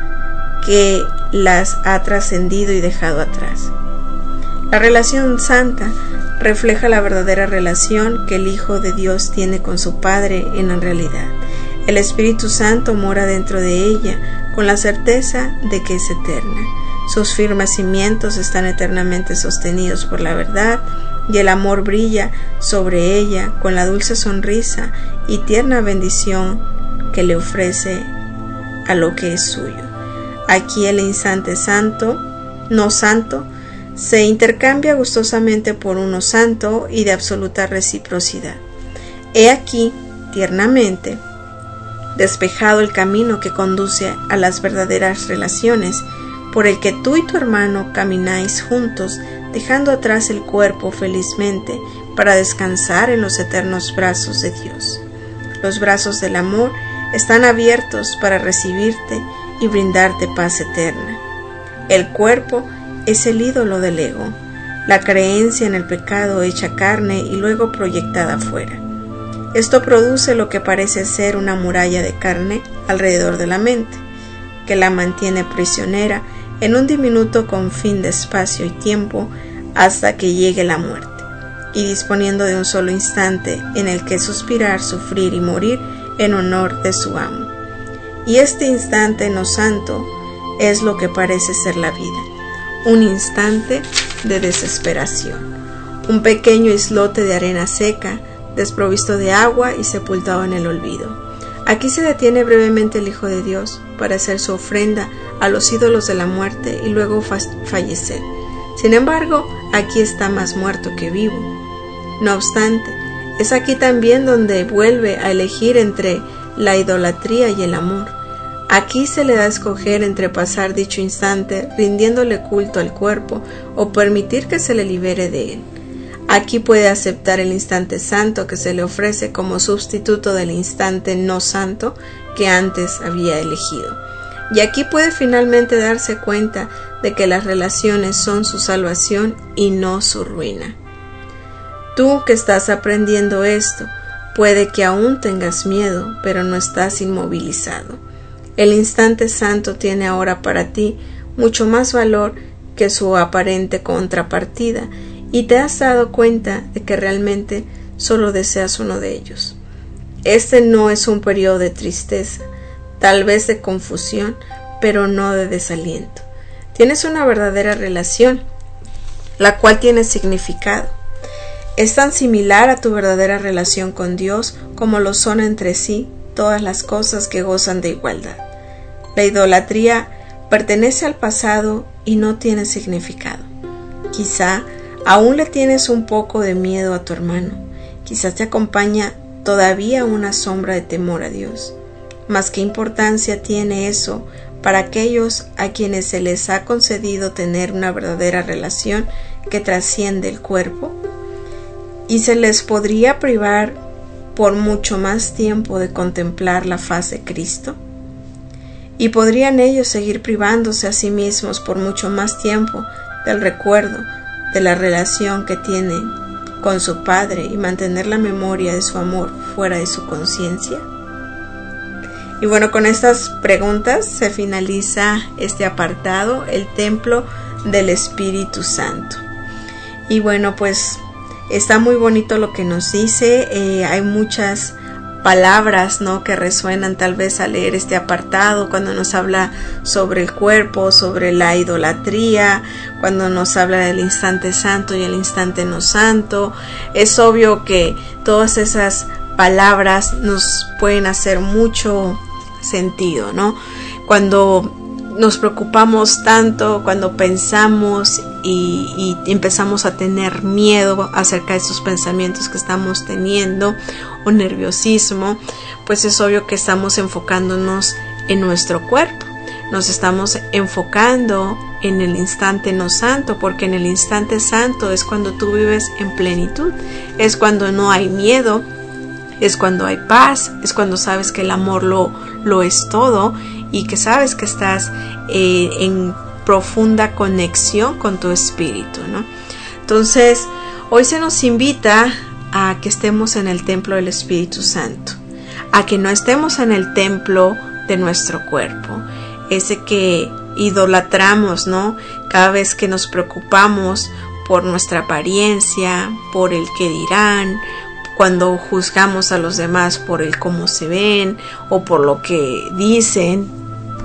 las ha trascendido y dejado atrás. La relación santa refleja la verdadera relación que el Hijo de Dios tiene con su Padre en la realidad. El Espíritu Santo mora dentro de ella con la certeza de que es eterna. Sus firmes cimientos están eternamente sostenidos por la verdad y el amor brilla sobre ella con la dulce sonrisa y tierna bendición que le ofrece a lo que es suyo. Aquí el instante santo, no santo, se intercambia gustosamente por uno santo y de absoluta reciprocidad. He aquí, tiernamente, despejado el camino que conduce a las verdaderas relaciones, por el que tú y tu hermano camináis juntos, dejando atrás el cuerpo felizmente para descansar en los eternos brazos de Dios. Los brazos del amor están abiertos para recibirte y brindarte paz eterna. El cuerpo es el ídolo del ego, la creencia en el pecado hecha carne y luego proyectada afuera. Esto produce lo que parece ser una muralla de carne alrededor de la mente, que la mantiene prisionera en un diminuto confín de espacio y tiempo hasta que llegue la muerte. y disponiendo de un solo instante en el que suspirar, sufrir y morir en honor de su amo. Y este instante no santo es lo que parece ser la vida, un instante de desesperación, un pequeño islote de arena seca, desprovisto de agua y sepultado en el olvido. Aquí se detiene brevemente el Hijo de Dios para hacer su ofrenda a los ídolos de la muerte y luego fallecer. Sin embargo, aquí está más muerto que vivo. No obstante, es aquí también donde vuelve a elegir entre la idolatría y el amor. Aquí se le da a escoger entre pasar dicho instante rindiéndole culto al cuerpo o permitir que se le libere de él. Aquí puede aceptar el instante santo que se le ofrece como sustituto del instante no santo que antes había elegido. Y aquí puede finalmente darse cuenta de que las relaciones son su salvación y no su ruina. Tú que estás aprendiendo esto, puede que aún tengas miedo, pero no estás inmovilizado. El instante santo tiene ahora para ti mucho más valor que su aparente contrapartida, y te has dado cuenta de que realmente solo deseas uno de ellos. Este no es un periodo de tristeza, tal vez de confusión, pero no de desaliento. Tienes una verdadera relación, la cual tiene significado. Es tan similar a tu verdadera relación con Dios como lo son entre sí todas las cosas que gozan de igualdad. La idolatría pertenece al pasado y no tiene significado. Quizá aún le tienes un poco de miedo a tu hermano. Quizás te acompaña todavía una sombra de temor a Dios. Mas ¿qué importancia tiene eso para aquellos a quienes se les ha concedido tener una verdadera relación que trasciende el cuerpo? ¿Y se les podría privar por mucho más tiempo de contemplar la faz de Cristo? ¿Y podrían ellos seguir privándose a sí mismos por mucho más tiempo del recuerdo de la relación que tienen con su Padre y mantener la memoria de su amor fuera de su conciencia? Y bueno, con estas preguntas se finaliza este apartado, el templo del Espíritu Santo. Y bueno, pues está muy bonito lo que nos dice. Hay muchas palabras, ¿no?, que resuenan tal vez al leer este apartado, cuando nos habla sobre el cuerpo, sobre la idolatría, cuando nos habla del instante santo y el instante no santo. Es obvio que todas esas palabras nos pueden hacer mucho sentido, ¿no? Cuando nos preocupamos tanto, cuando pensamos y empezamos a tener miedo acerca de esos pensamientos que estamos teniendo o nerviosismo, pues es obvio que estamos enfocándonos en nuestro cuerpo, nos estamos enfocando en el instante no santo, porque en el instante santo es cuando tú vives en plenitud, es cuando no hay miedo, es cuando hay paz, es cuando sabes que el amor lo es todo y que sabes que estás en profunda conexión con tu espíritu, ¿no? Entonces, hoy se nos invita a que estemos en el templo del Espíritu Santo, a que no estemos en el templo de nuestro cuerpo, ese que idolatramos, ¿no? Cada vez que nos preocupamos por nuestra apariencia, por el que dirán, cuando juzgamos a los demás por el cómo se ven o por lo que dicen.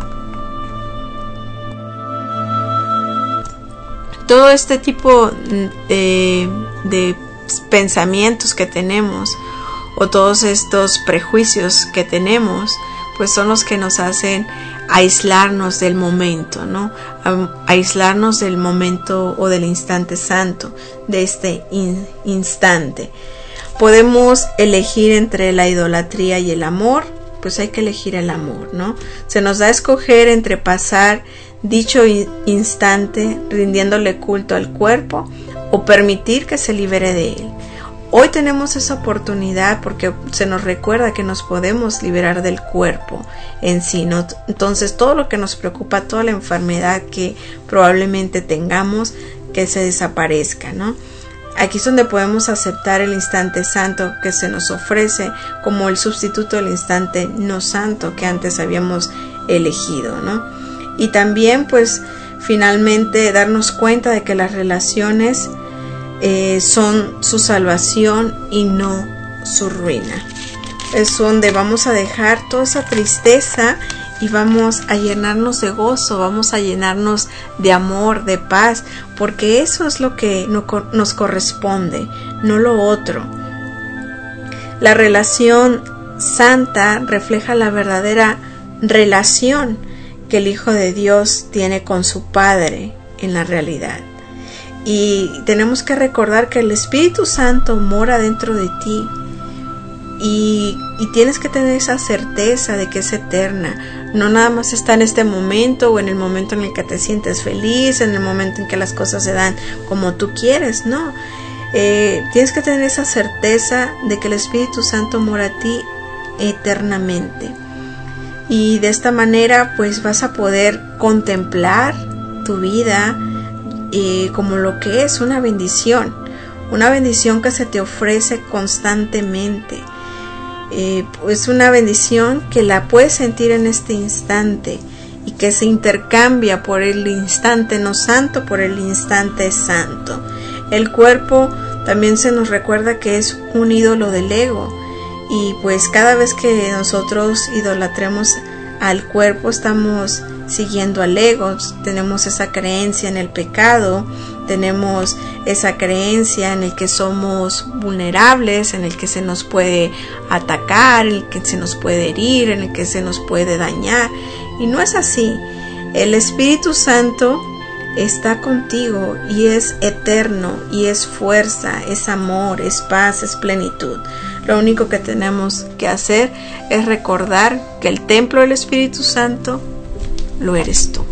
Todo este tipo de pensamientos que tenemos o todos estos prejuicios que tenemos, pues son los que nos hacen aislarnos del momento, ¿no? Aislarnos del momento o del instante santo, de este instante. Podemos elegir entre la idolatría y el amor, pues hay que elegir el amor, ¿no? Se nos da a escoger entre pasar dicho instante rindiéndole culto al cuerpo o permitir que se libere de él. Hoy tenemos esa oportunidad porque se nos recuerda que nos podemos liberar del cuerpo en sí, ¿no? Entonces todo lo que nos preocupa, toda la enfermedad que probablemente tengamos, que se desaparezca, ¿no? Aquí es donde podemos aceptar el instante santo que se nos ofrece como el sustituto del instante no santo que antes habíamos elegido, ¿no? Y también pues finalmente darnos cuenta de que las relaciones son su salvación y no su ruina. Es donde vamos a dejar toda esa tristeza y vamos a llenarnos de gozo, vamos a llenarnos de amor, de paz, porque eso es lo que nos corresponde, no lo otro. La relación santa refleja la verdadera relación que el Hijo de Dios tiene con su Padre en la realidad. Y tenemos que recordar que el Espíritu Santo mora dentro de ti. Y tienes que tener esa certeza de que es eterna. No nada más está en este momento o en el momento en el que te sientes feliz, en el momento en que las cosas se dan como tú quieres, no. Tienes que tener esa certeza de que el Espíritu Santo mora a ti eternamente. Y de esta manera pues vas a poder contemplar tu vida como lo que es una bendición que se te ofrece constantemente. Es una bendición que la puedes sentir en este instante y que se intercambia por el instante no santo por el instante santo. El cuerpo también se nos recuerda que es un ídolo del ego, y pues cada vez que nosotros idolatremos al cuerpo estamos siguiendo al ego. Tenemos esa creencia en el pecado, tenemos esa creencia en el que somos vulnerables, en el que se nos puede atacar, en el que se nos puede herir, en el que se nos puede dañar, y no es así. El Espíritu Santo está contigo y es eterno, y es fuerza, es amor, es paz, es plenitud. Lo único que tenemos que hacer es recordar que el templo del Espíritu Santo lo eres tú.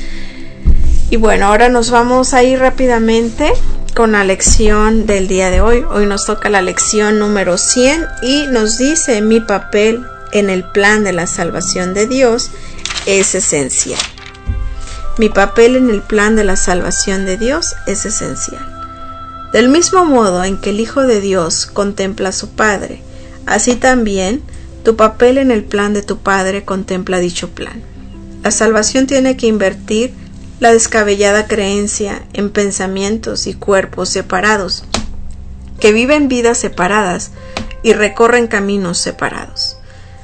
Y bueno, ahora nos vamos a ir rápidamente con la lección del día de hoy. Hoy nos toca la lección número 100 y nos dice: mi papel en el plan de la salvación de Dios es esencial. Mi papel en el plan de la salvación de Dios es esencial. Del mismo modo en que el Hijo de Dios contempla a su Padre, así también tu papel en el plan de tu Padre contempla dicho plan. La salvación tiene que invertir la descabellada creencia en pensamientos y cuerpos separados, que viven vidas separadas y recorren caminos separados.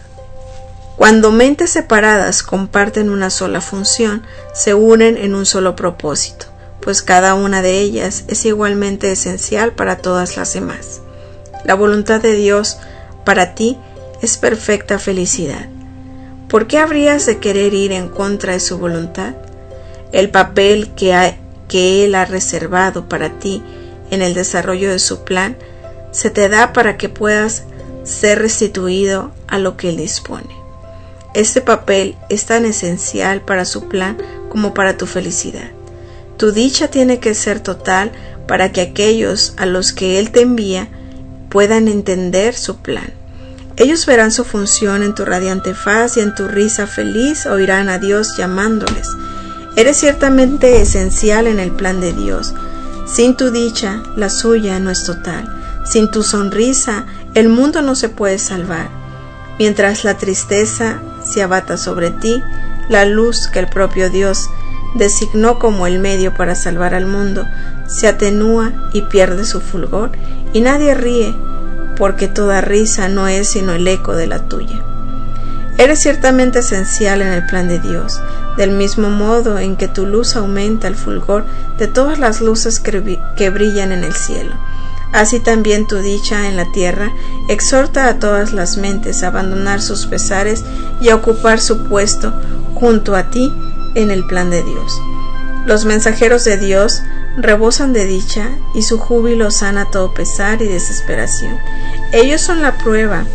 Cuando mentes separadas comparten una sola función, se unen en un solo propósito, pues cada una de ellas es igualmente esencial para todas las demás. La voluntad de Dios para ti es perfecta felicidad. ¿Por qué habrías de querer ir en contra de su voluntad? El papel que Él ha reservado para ti en el desarrollo de su plan se te da para que puedas ser restituido a lo que Él dispone. Este papel es tan esencial para su plan como para tu felicidad. Tu dicha tiene que ser total para que aquellos a los que Él te envía puedan entender su plan. Ellos verán su función en tu radiante faz y en tu risa feliz oirán a Dios llamándoles. Eres ciertamente esencial en el plan de Dios. Sin tu dicha, la suya no es total. Sin tu sonrisa, el mundo no se puede salvar. Mientras la tristeza se abata sobre ti, la luz que el propio Dios designó como el medio para salvar al mundo se atenúa y pierde su fulgor, y nadie ríe, porque toda risa no es sino el eco de la tuya. Eres ciertamente esencial en el plan de Dios, del mismo modo en que tu luz aumenta el fulgor de todas las luces que brillan en el cielo. Así también tu dicha en la tierra exhorta a todas las mentes a abandonar sus pesares y a ocupar su puesto junto a ti en el plan de Dios. Los mensajeros de Dios rebosan de dicha y su júbilo sana todo pesar y desesperación. Ellos son la prueba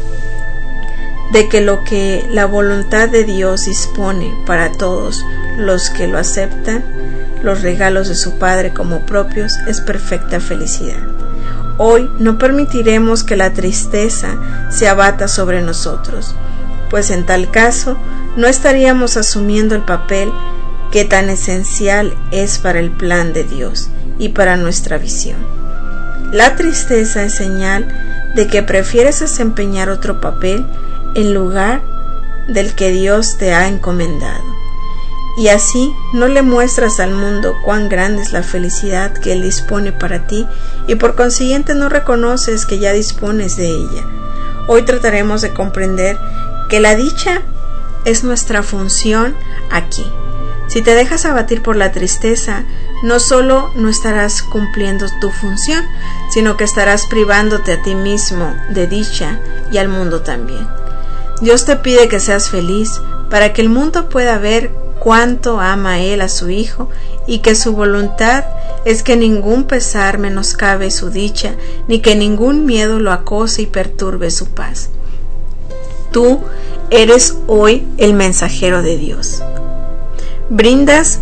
de que lo que la voluntad de Dios dispone para todos los que lo aceptan, los regalos de su Padre como propios, es perfecta felicidad. Hoy no permitiremos que la tristeza se abata sobre nosotros, pues en tal caso no estaríamos asumiendo el papel que tan esencial es para el plan de Dios y para nuestra visión. La tristeza es señal de que prefieres desempeñar otro papel en lugar del que Dios te ha encomendado. y así no le muestras al mundo cuán grande es la felicidad que Él dispone para ti y por consiguiente no reconoces que ya dispones de ella. Hoy trataremos de comprender que la dicha es nuestra función aquí. Si te dejas abatir por la tristeza, no solo no estarás cumpliendo tu función, sino que estarás privándote a ti mismo de dicha y al mundo también. Dios te pide que seas feliz para que el mundo pueda ver cuánto ama Él a su Hijo y que su voluntad es que ningún pesar menoscabe su dicha, ni que ningún miedo lo acose y perturbe su paz. Tú eres hoy el mensajero de Dios. Brindas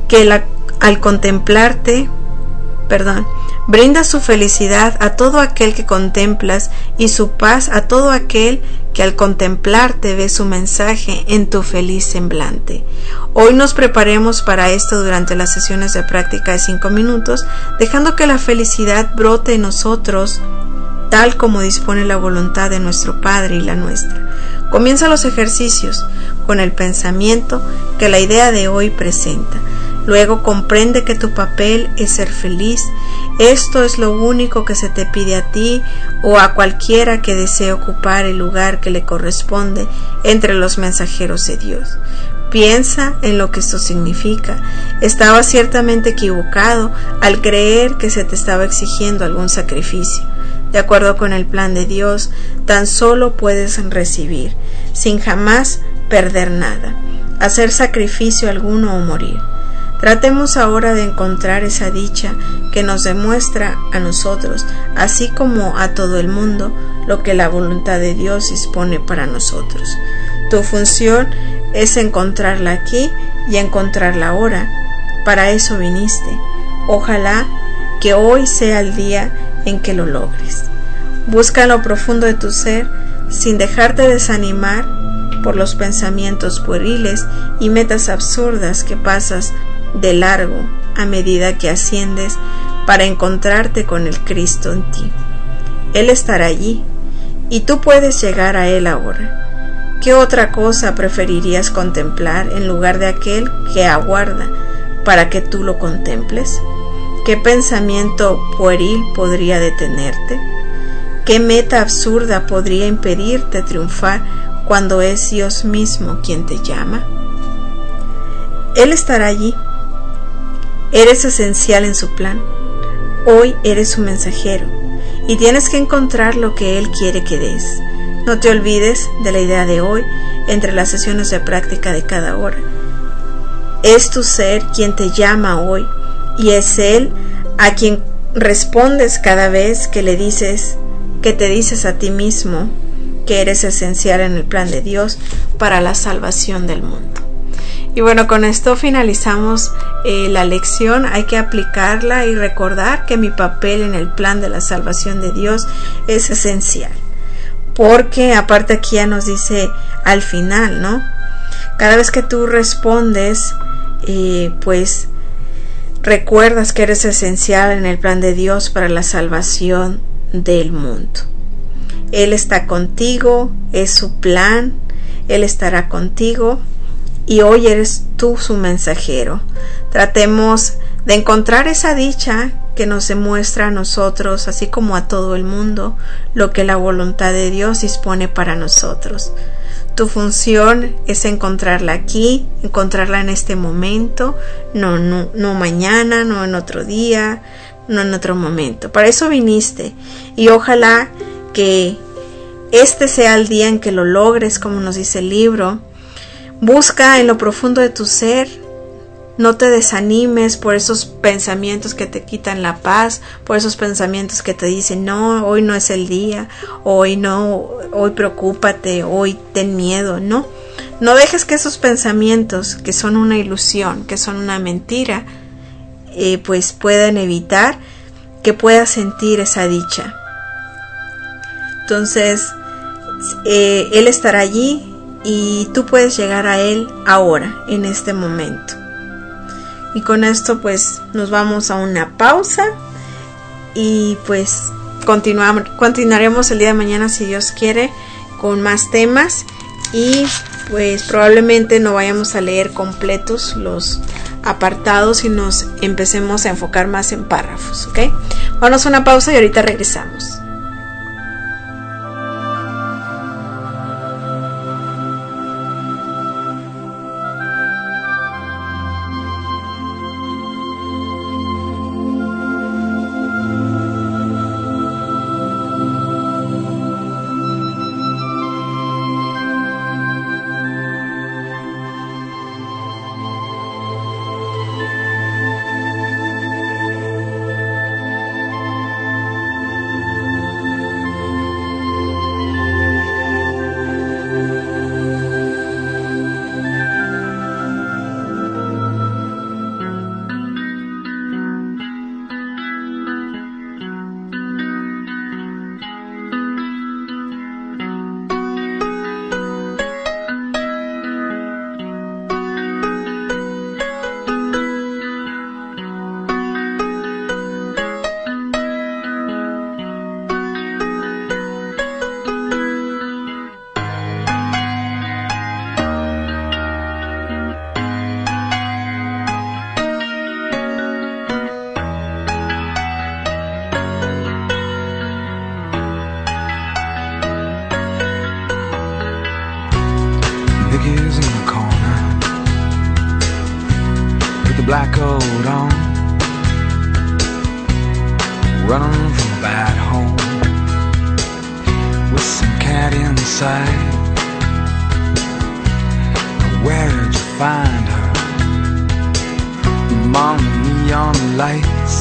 su felicidad a todo aquel que contemplas y su paz a todo aquel que al contemplarte ve su mensaje en tu feliz semblante. Hoy nos preparemos para esto durante las sesiones de práctica de 5 minutos, dejando que la felicidad brote en nosotros tal como dispone la voluntad de nuestro Padre y la nuestra. Comienza los ejercicios con el pensamiento que la idea de hoy presenta. Luego comprende que tu papel es ser feliz. Esto es lo único que se te pide a ti o a cualquiera que desee ocupar el lugar que le corresponde entre los mensajeros de Dios. Piensa en lo que esto significa. Estabas ciertamente equivocado al creer que se te estaba exigiendo algún sacrificio. De acuerdo con el plan de Dios, tan solo puedes recibir, sin jamás perder nada, hacer sacrificio alguno o morir. Tratemos ahora de encontrar esa dicha que nos demuestra a nosotros, así como a todo el mundo, lo que la voluntad de Dios dispone para nosotros. Tu función es encontrarla aquí y encontrarla ahora. Para eso viniste. Ojalá que hoy sea el día en que lo logres. Busca en lo profundo de tu ser, sin dejarte desanimar por los pensamientos pueriles y metas absurdas que pasas de largo a medida que asciendes para encontrarte con el Cristo en ti. Él estará allí y tú puedes llegar a Él ahora. ¿Qué otra cosa preferirías contemplar en lugar de aquel que aguarda para que tú lo contemples? ¿Qué pensamiento pueril podría detenerte? ¿Qué meta absurda podría impedirte triunfar cuando es Dios mismo quien te llama? Él estará allí. Eres esencial en su plan. Hoy eres su mensajero y tienes que encontrar lo que Él quiere que des. No te olvides de la idea de hoy entre las sesiones de práctica de cada hora. Es tu ser quien te llama hoy y es Él a quien respondes cada vez que te dices a ti mismo que eres esencial en el plan de Dios para la salvación del mundo. Y bueno, con esto finalizamos la lección. Hay que aplicarla y recordar que mi papel en el plan de la salvación de Dios es esencial. Porque aparte aquí ya nos dice al final, ¿no? Cada vez que tú respondes, pues recuerdas que eres esencial en el plan de Dios para la salvación del mundo. Él está contigo, es su plan, Él estará contigo y hoy eres tú su mensajero. Tratemos de encontrar esa dicha que nos demuestra a nosotros, así como a todo el mundo, lo que la voluntad de Dios dispone para nosotros. Tu función es encontrarla aquí, encontrarla en este momento, no mañana, no en otro día, no en otro momento. Para eso viniste y ojalá que este sea el día en que lo logres, como nos dice el libro. Busca en lo profundo de tu ser. No te desanimes por esos pensamientos que te quitan la paz, por esos pensamientos que te dicen, no, hoy no es el día, hoy preocúpate, hoy ten miedo. No dejes que esos pensamientos, que son una ilusión, que son una mentira, pues puedan evitar que puedas sentir esa dicha. Entonces, Él estará allí y tú puedes llegar a Él ahora, en este momento. Y con esto pues nos vamos a una pausa y pues continuaremos el día de mañana si Dios quiere con más temas y pues probablemente no vayamos a leer completos los apartados y nos empecemos a enfocar más en párrafos, ¿ok? Vamos a una pausa y ahorita regresamos. black coat on, running from a bad home, with some cat inside. Where'd you find her? Among the neon lights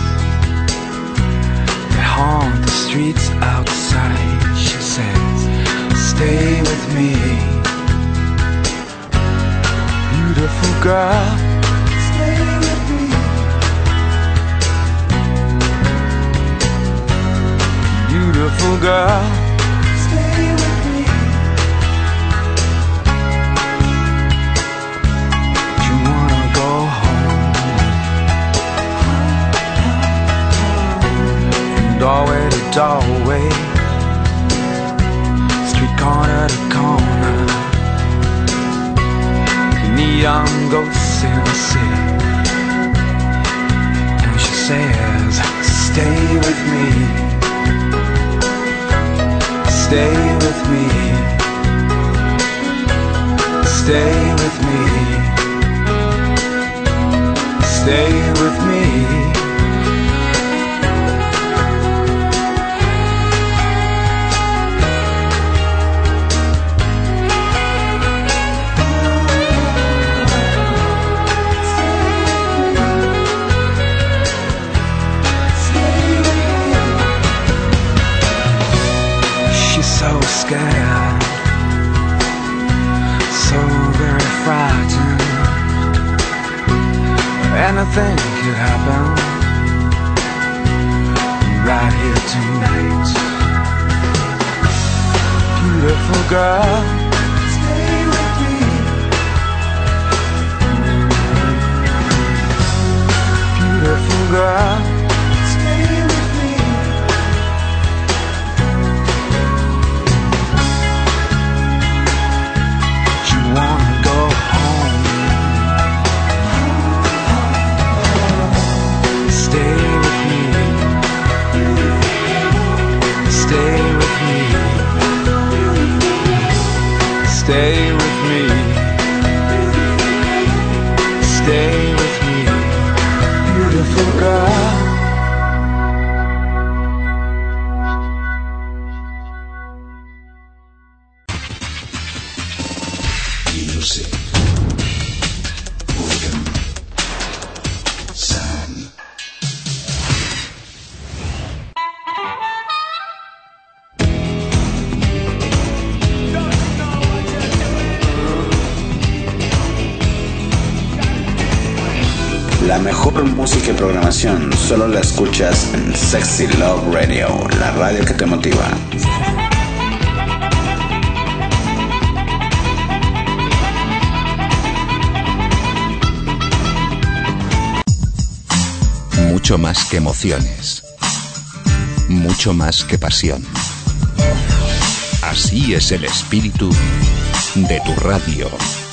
that haunt the streets outside. She says, stay with me, beautiful girl. Stay with me, beautiful girl. Stay with me. You wanna go home, from doorway to doorway, street corner to corner, neon ghosts in the city. And she says, stay with me, stay with me, stay with me, stay with me. So scared, so very frightened. Anything could happen right here tonight. Beautiful girl, stay with me. Beautiful girl, stay with me. Wanna go home, stay with me, stay with me, stay with me, stay with me, beautiful girl. La mejor música y programación solo la escuchas en Sexy Love Radio, la radio que te motiva. Mucho más que emociones, mucho más que pasión. Así es el espíritu de tu radio.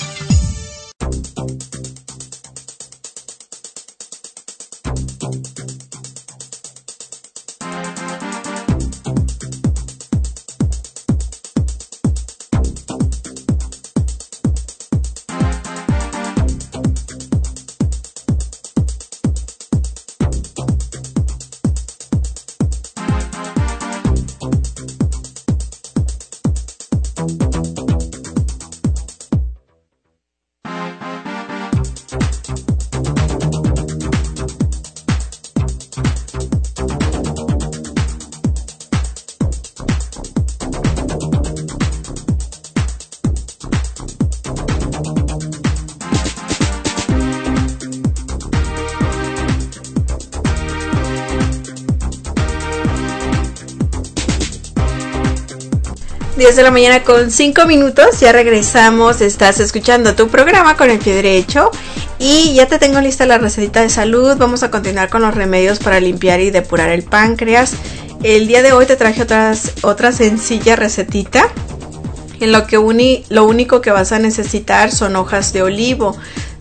De la mañana con 5 minutos, ya regresamos. Estás escuchando tu programa Con el Pie Derecho y ya te tengo lista la recetita de salud. Vamos a continuar con los remedios para limpiar y depurar el páncreas. El día de hoy te traje otra sencilla recetita en lo único que vas a necesitar son hojas de olivo.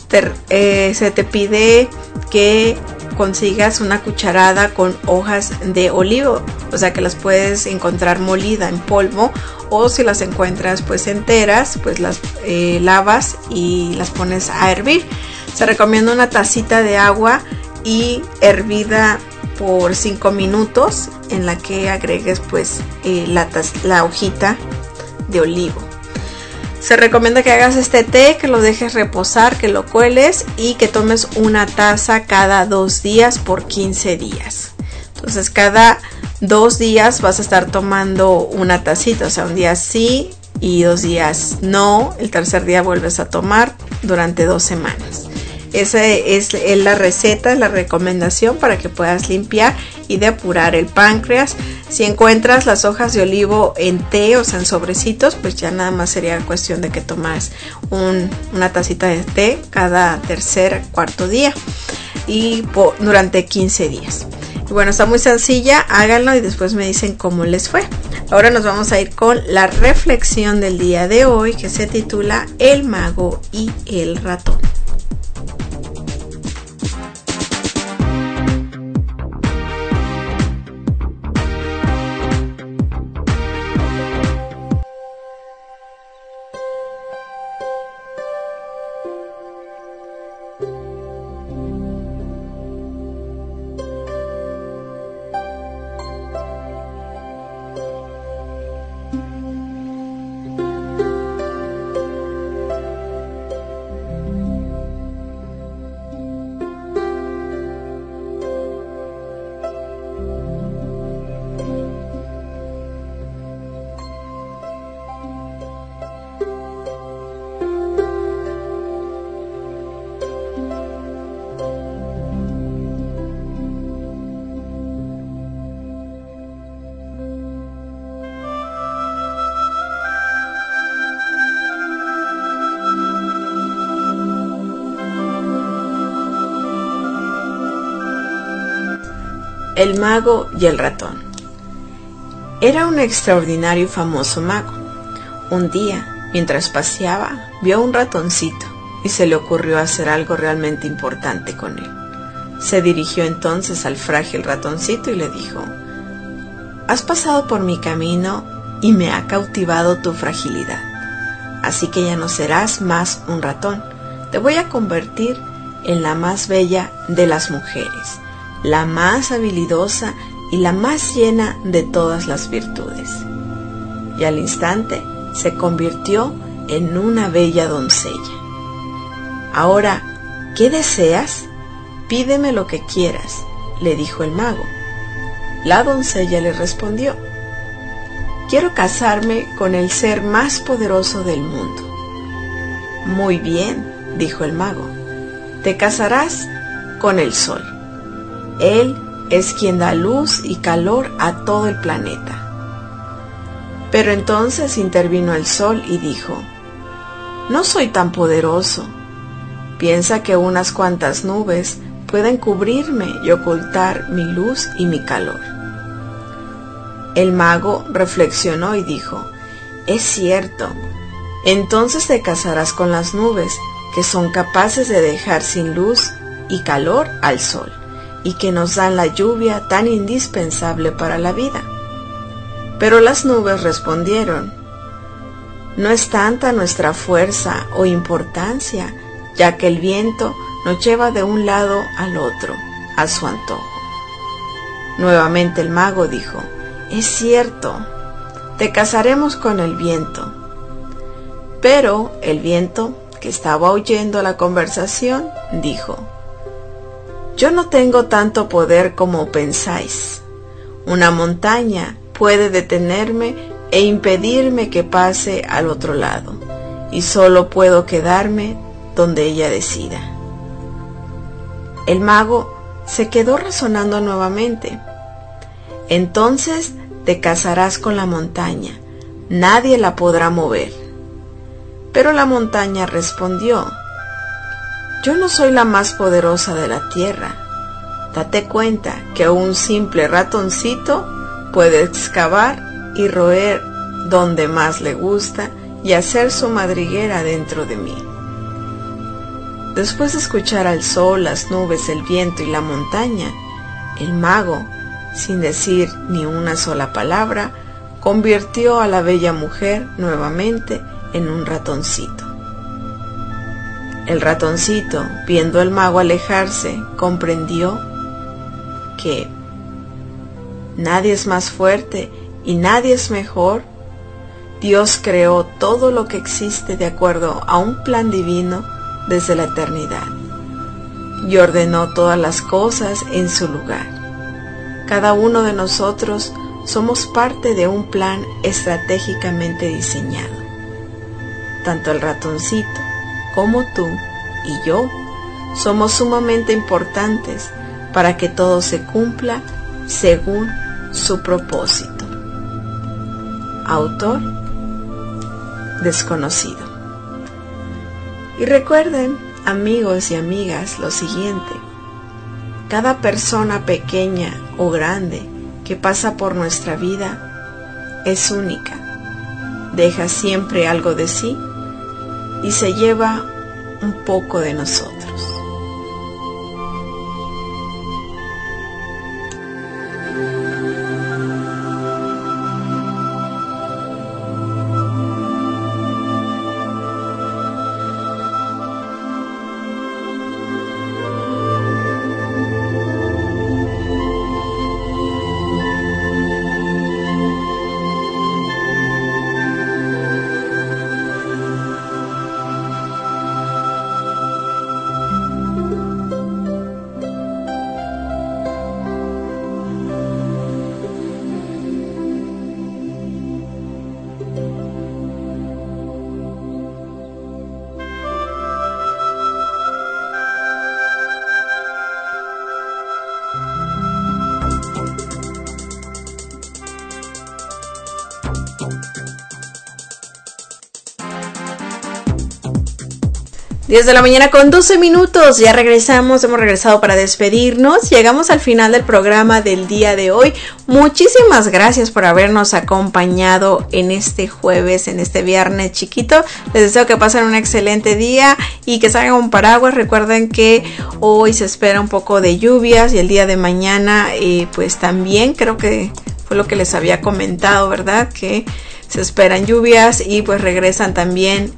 Se te pide que consigas una cucharada con hojas de olivo, o sea que las puedes encontrar molida en polvo, o si las encuentras pues enteras, pues las lavas y las pones a hervir. Se recomienda una tacita de agua y hervida por 5 minutos, en la que agregues pues la hojita de olivo. Se recomienda que hagas este té, que lo dejes reposar, que lo cueles y que tomes una taza cada 2 días por 15 días. Entonces cada 2 días vas a estar tomando una tacita, o sea, un día sí y 2 días no. El tercer día vuelves a tomar durante 2 semanas. Esa es la receta, la recomendación para que puedas limpiar y depurar el páncreas. Si encuentras las hojas de olivo en té, o sea en sobrecitos, pues ya nada más sería cuestión de que tomas una tacita de té cada tercer, cuarto día y durante 15 días. Y bueno, está muy sencilla, háganlo y después me dicen cómo les fue. Ahora nos vamos a ir con la reflexión del día de hoy, que se titula El mago y el ratón. El mago y el ratón. Era un extraordinario y famoso mago. Un día, mientras paseaba, vio a un ratoncito y se le ocurrió hacer algo realmente importante con él. Se dirigió entonces al frágil ratoncito y le dijo: «Has pasado por mi camino y me ha cautivado tu fragilidad. Así que ya no serás más un ratón. Te voy a convertir en la más bella de las mujeres, la más habilidosa y la más llena de todas las virtudes». Y al instante se convirtió en una bella doncella. «Ahora, ¿qué deseas? Pídeme lo que quieras», le dijo el mago. La doncella le respondió: «Quiero casarme con el ser más poderoso del mundo». «Muy bien», dijo el mago, «te casarás con el sol. Él es quien da luz y calor a todo el planeta». Pero entonces intervino el sol y dijo: «No soy tan poderoso. Piensa que unas cuantas nubes pueden cubrirme y ocultar mi luz y mi calor». El mago reflexionó y dijo: «Es cierto, Entonces te casarás con las nubes, que son capaces de dejar sin luz y calor al sol, y que nos dan la lluvia tan indispensable para la vida. Pero las nubes respondieron: no es tanta nuestra fuerza o importancia, ya que el viento nos lleva de un lado al otro, a su antojo. Nuevamente el mago dijo: es cierto, te casaremos con el viento. Pero el viento, que estaba oyendo la conversación, dijo: yo no tengo tanto poder como pensáis. Una montaña puede detenerme e impedirme que pase al otro lado, y solo puedo quedarme donde ella decida. El mago se quedó razonando nuevamente. Entonces te casarás con la montaña, nadie la podrá mover. Pero la montaña respondió: yo no soy la más poderosa de la tierra. Date cuenta que un simple ratoncito puede excavar y roer donde más le gusta y hacer su madriguera dentro de mí. Después de escuchar al sol, las nubes, el viento y la montaña, el mago, sin decir ni una sola palabra, convirtió a la bella mujer nuevamente en un ratoncito. El ratoncito, viendo al mago alejarse, comprendió que nadie es más fuerte y nadie es mejor. Dios creó todo lo que existe de acuerdo a un plan divino desde la eternidad y ordenó todas las cosas en su lugar. Cada uno de nosotros somos parte de un plan estratégicamente diseñado. Tanto el ratoncito como tú y yo somos sumamente importantes para que todo se cumpla según su propósito. Autor desconocido. Y recuerden, amigos y amigas, lo siguiente: cada persona pequeña o grande que pasa por nuestra vida es única, deja siempre algo de sí y se lleva un poco de nosotros. Desde la mañana con 12 minutos, ya regresamos, hemos regresado para despedirnos, llegamos al final del programa del día de hoy. Muchísimas gracias por habernos acompañado en este jueves, en este viernes chiquito. Les deseo que pasen un excelente día y que salgan un paraguas. Recuerden que hoy se espera un poco de lluvias y el día de mañana pues también, creo que fue lo que les había comentado, ¿verdad? Que se esperan lluvias y pues regresan también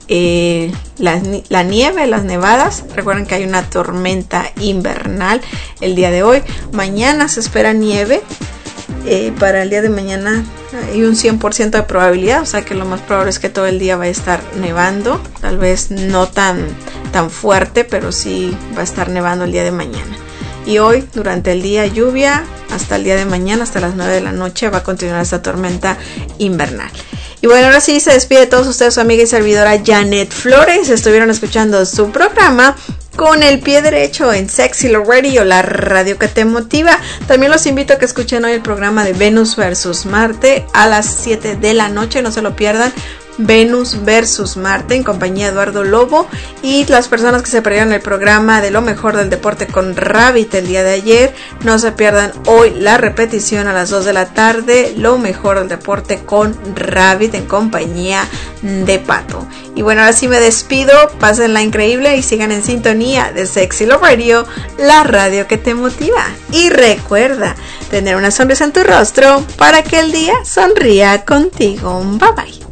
la nieve, las nevadas. Recuerden que hay una tormenta invernal el día de hoy. Mañana se espera nieve. Para el día de mañana hay un 100% de probabilidad, o sea que lo más probable es que todo el día va a estar nevando. Tal vez no tan fuerte, pero sí va a estar nevando el día de mañana. Y hoy, durante el día, lluvia, hasta el día de mañana, hasta las 9 de la noche, va a continuar esta tormenta invernal. Y bueno, ahora sí se despide de todos ustedes su amiga y servidora Janet Flores. Estuvieron escuchando su programa Con el Pie Derecho en Sexy Love Radio, la radio que te motiva. También los invito a que escuchen hoy el programa de Venus versus Marte a las 7 de la noche, no se lo pierdan, Venus versus Marte en compañía de Eduardo Lobo. Y las personas que se perdieron el programa de lo mejor del deporte con Rabbit el día de ayer, no se pierdan hoy la repetición a las 2 de la tarde, lo mejor del deporte con Rabbit en compañía de Pato. Y bueno, ahora sí me despido, pásenla increíble y sigan en sintonía de Sexy Love Radio, la radio que te motiva. Y recuerda tener una sonrisa en tu rostro para que el día sonría contigo. Bye bye.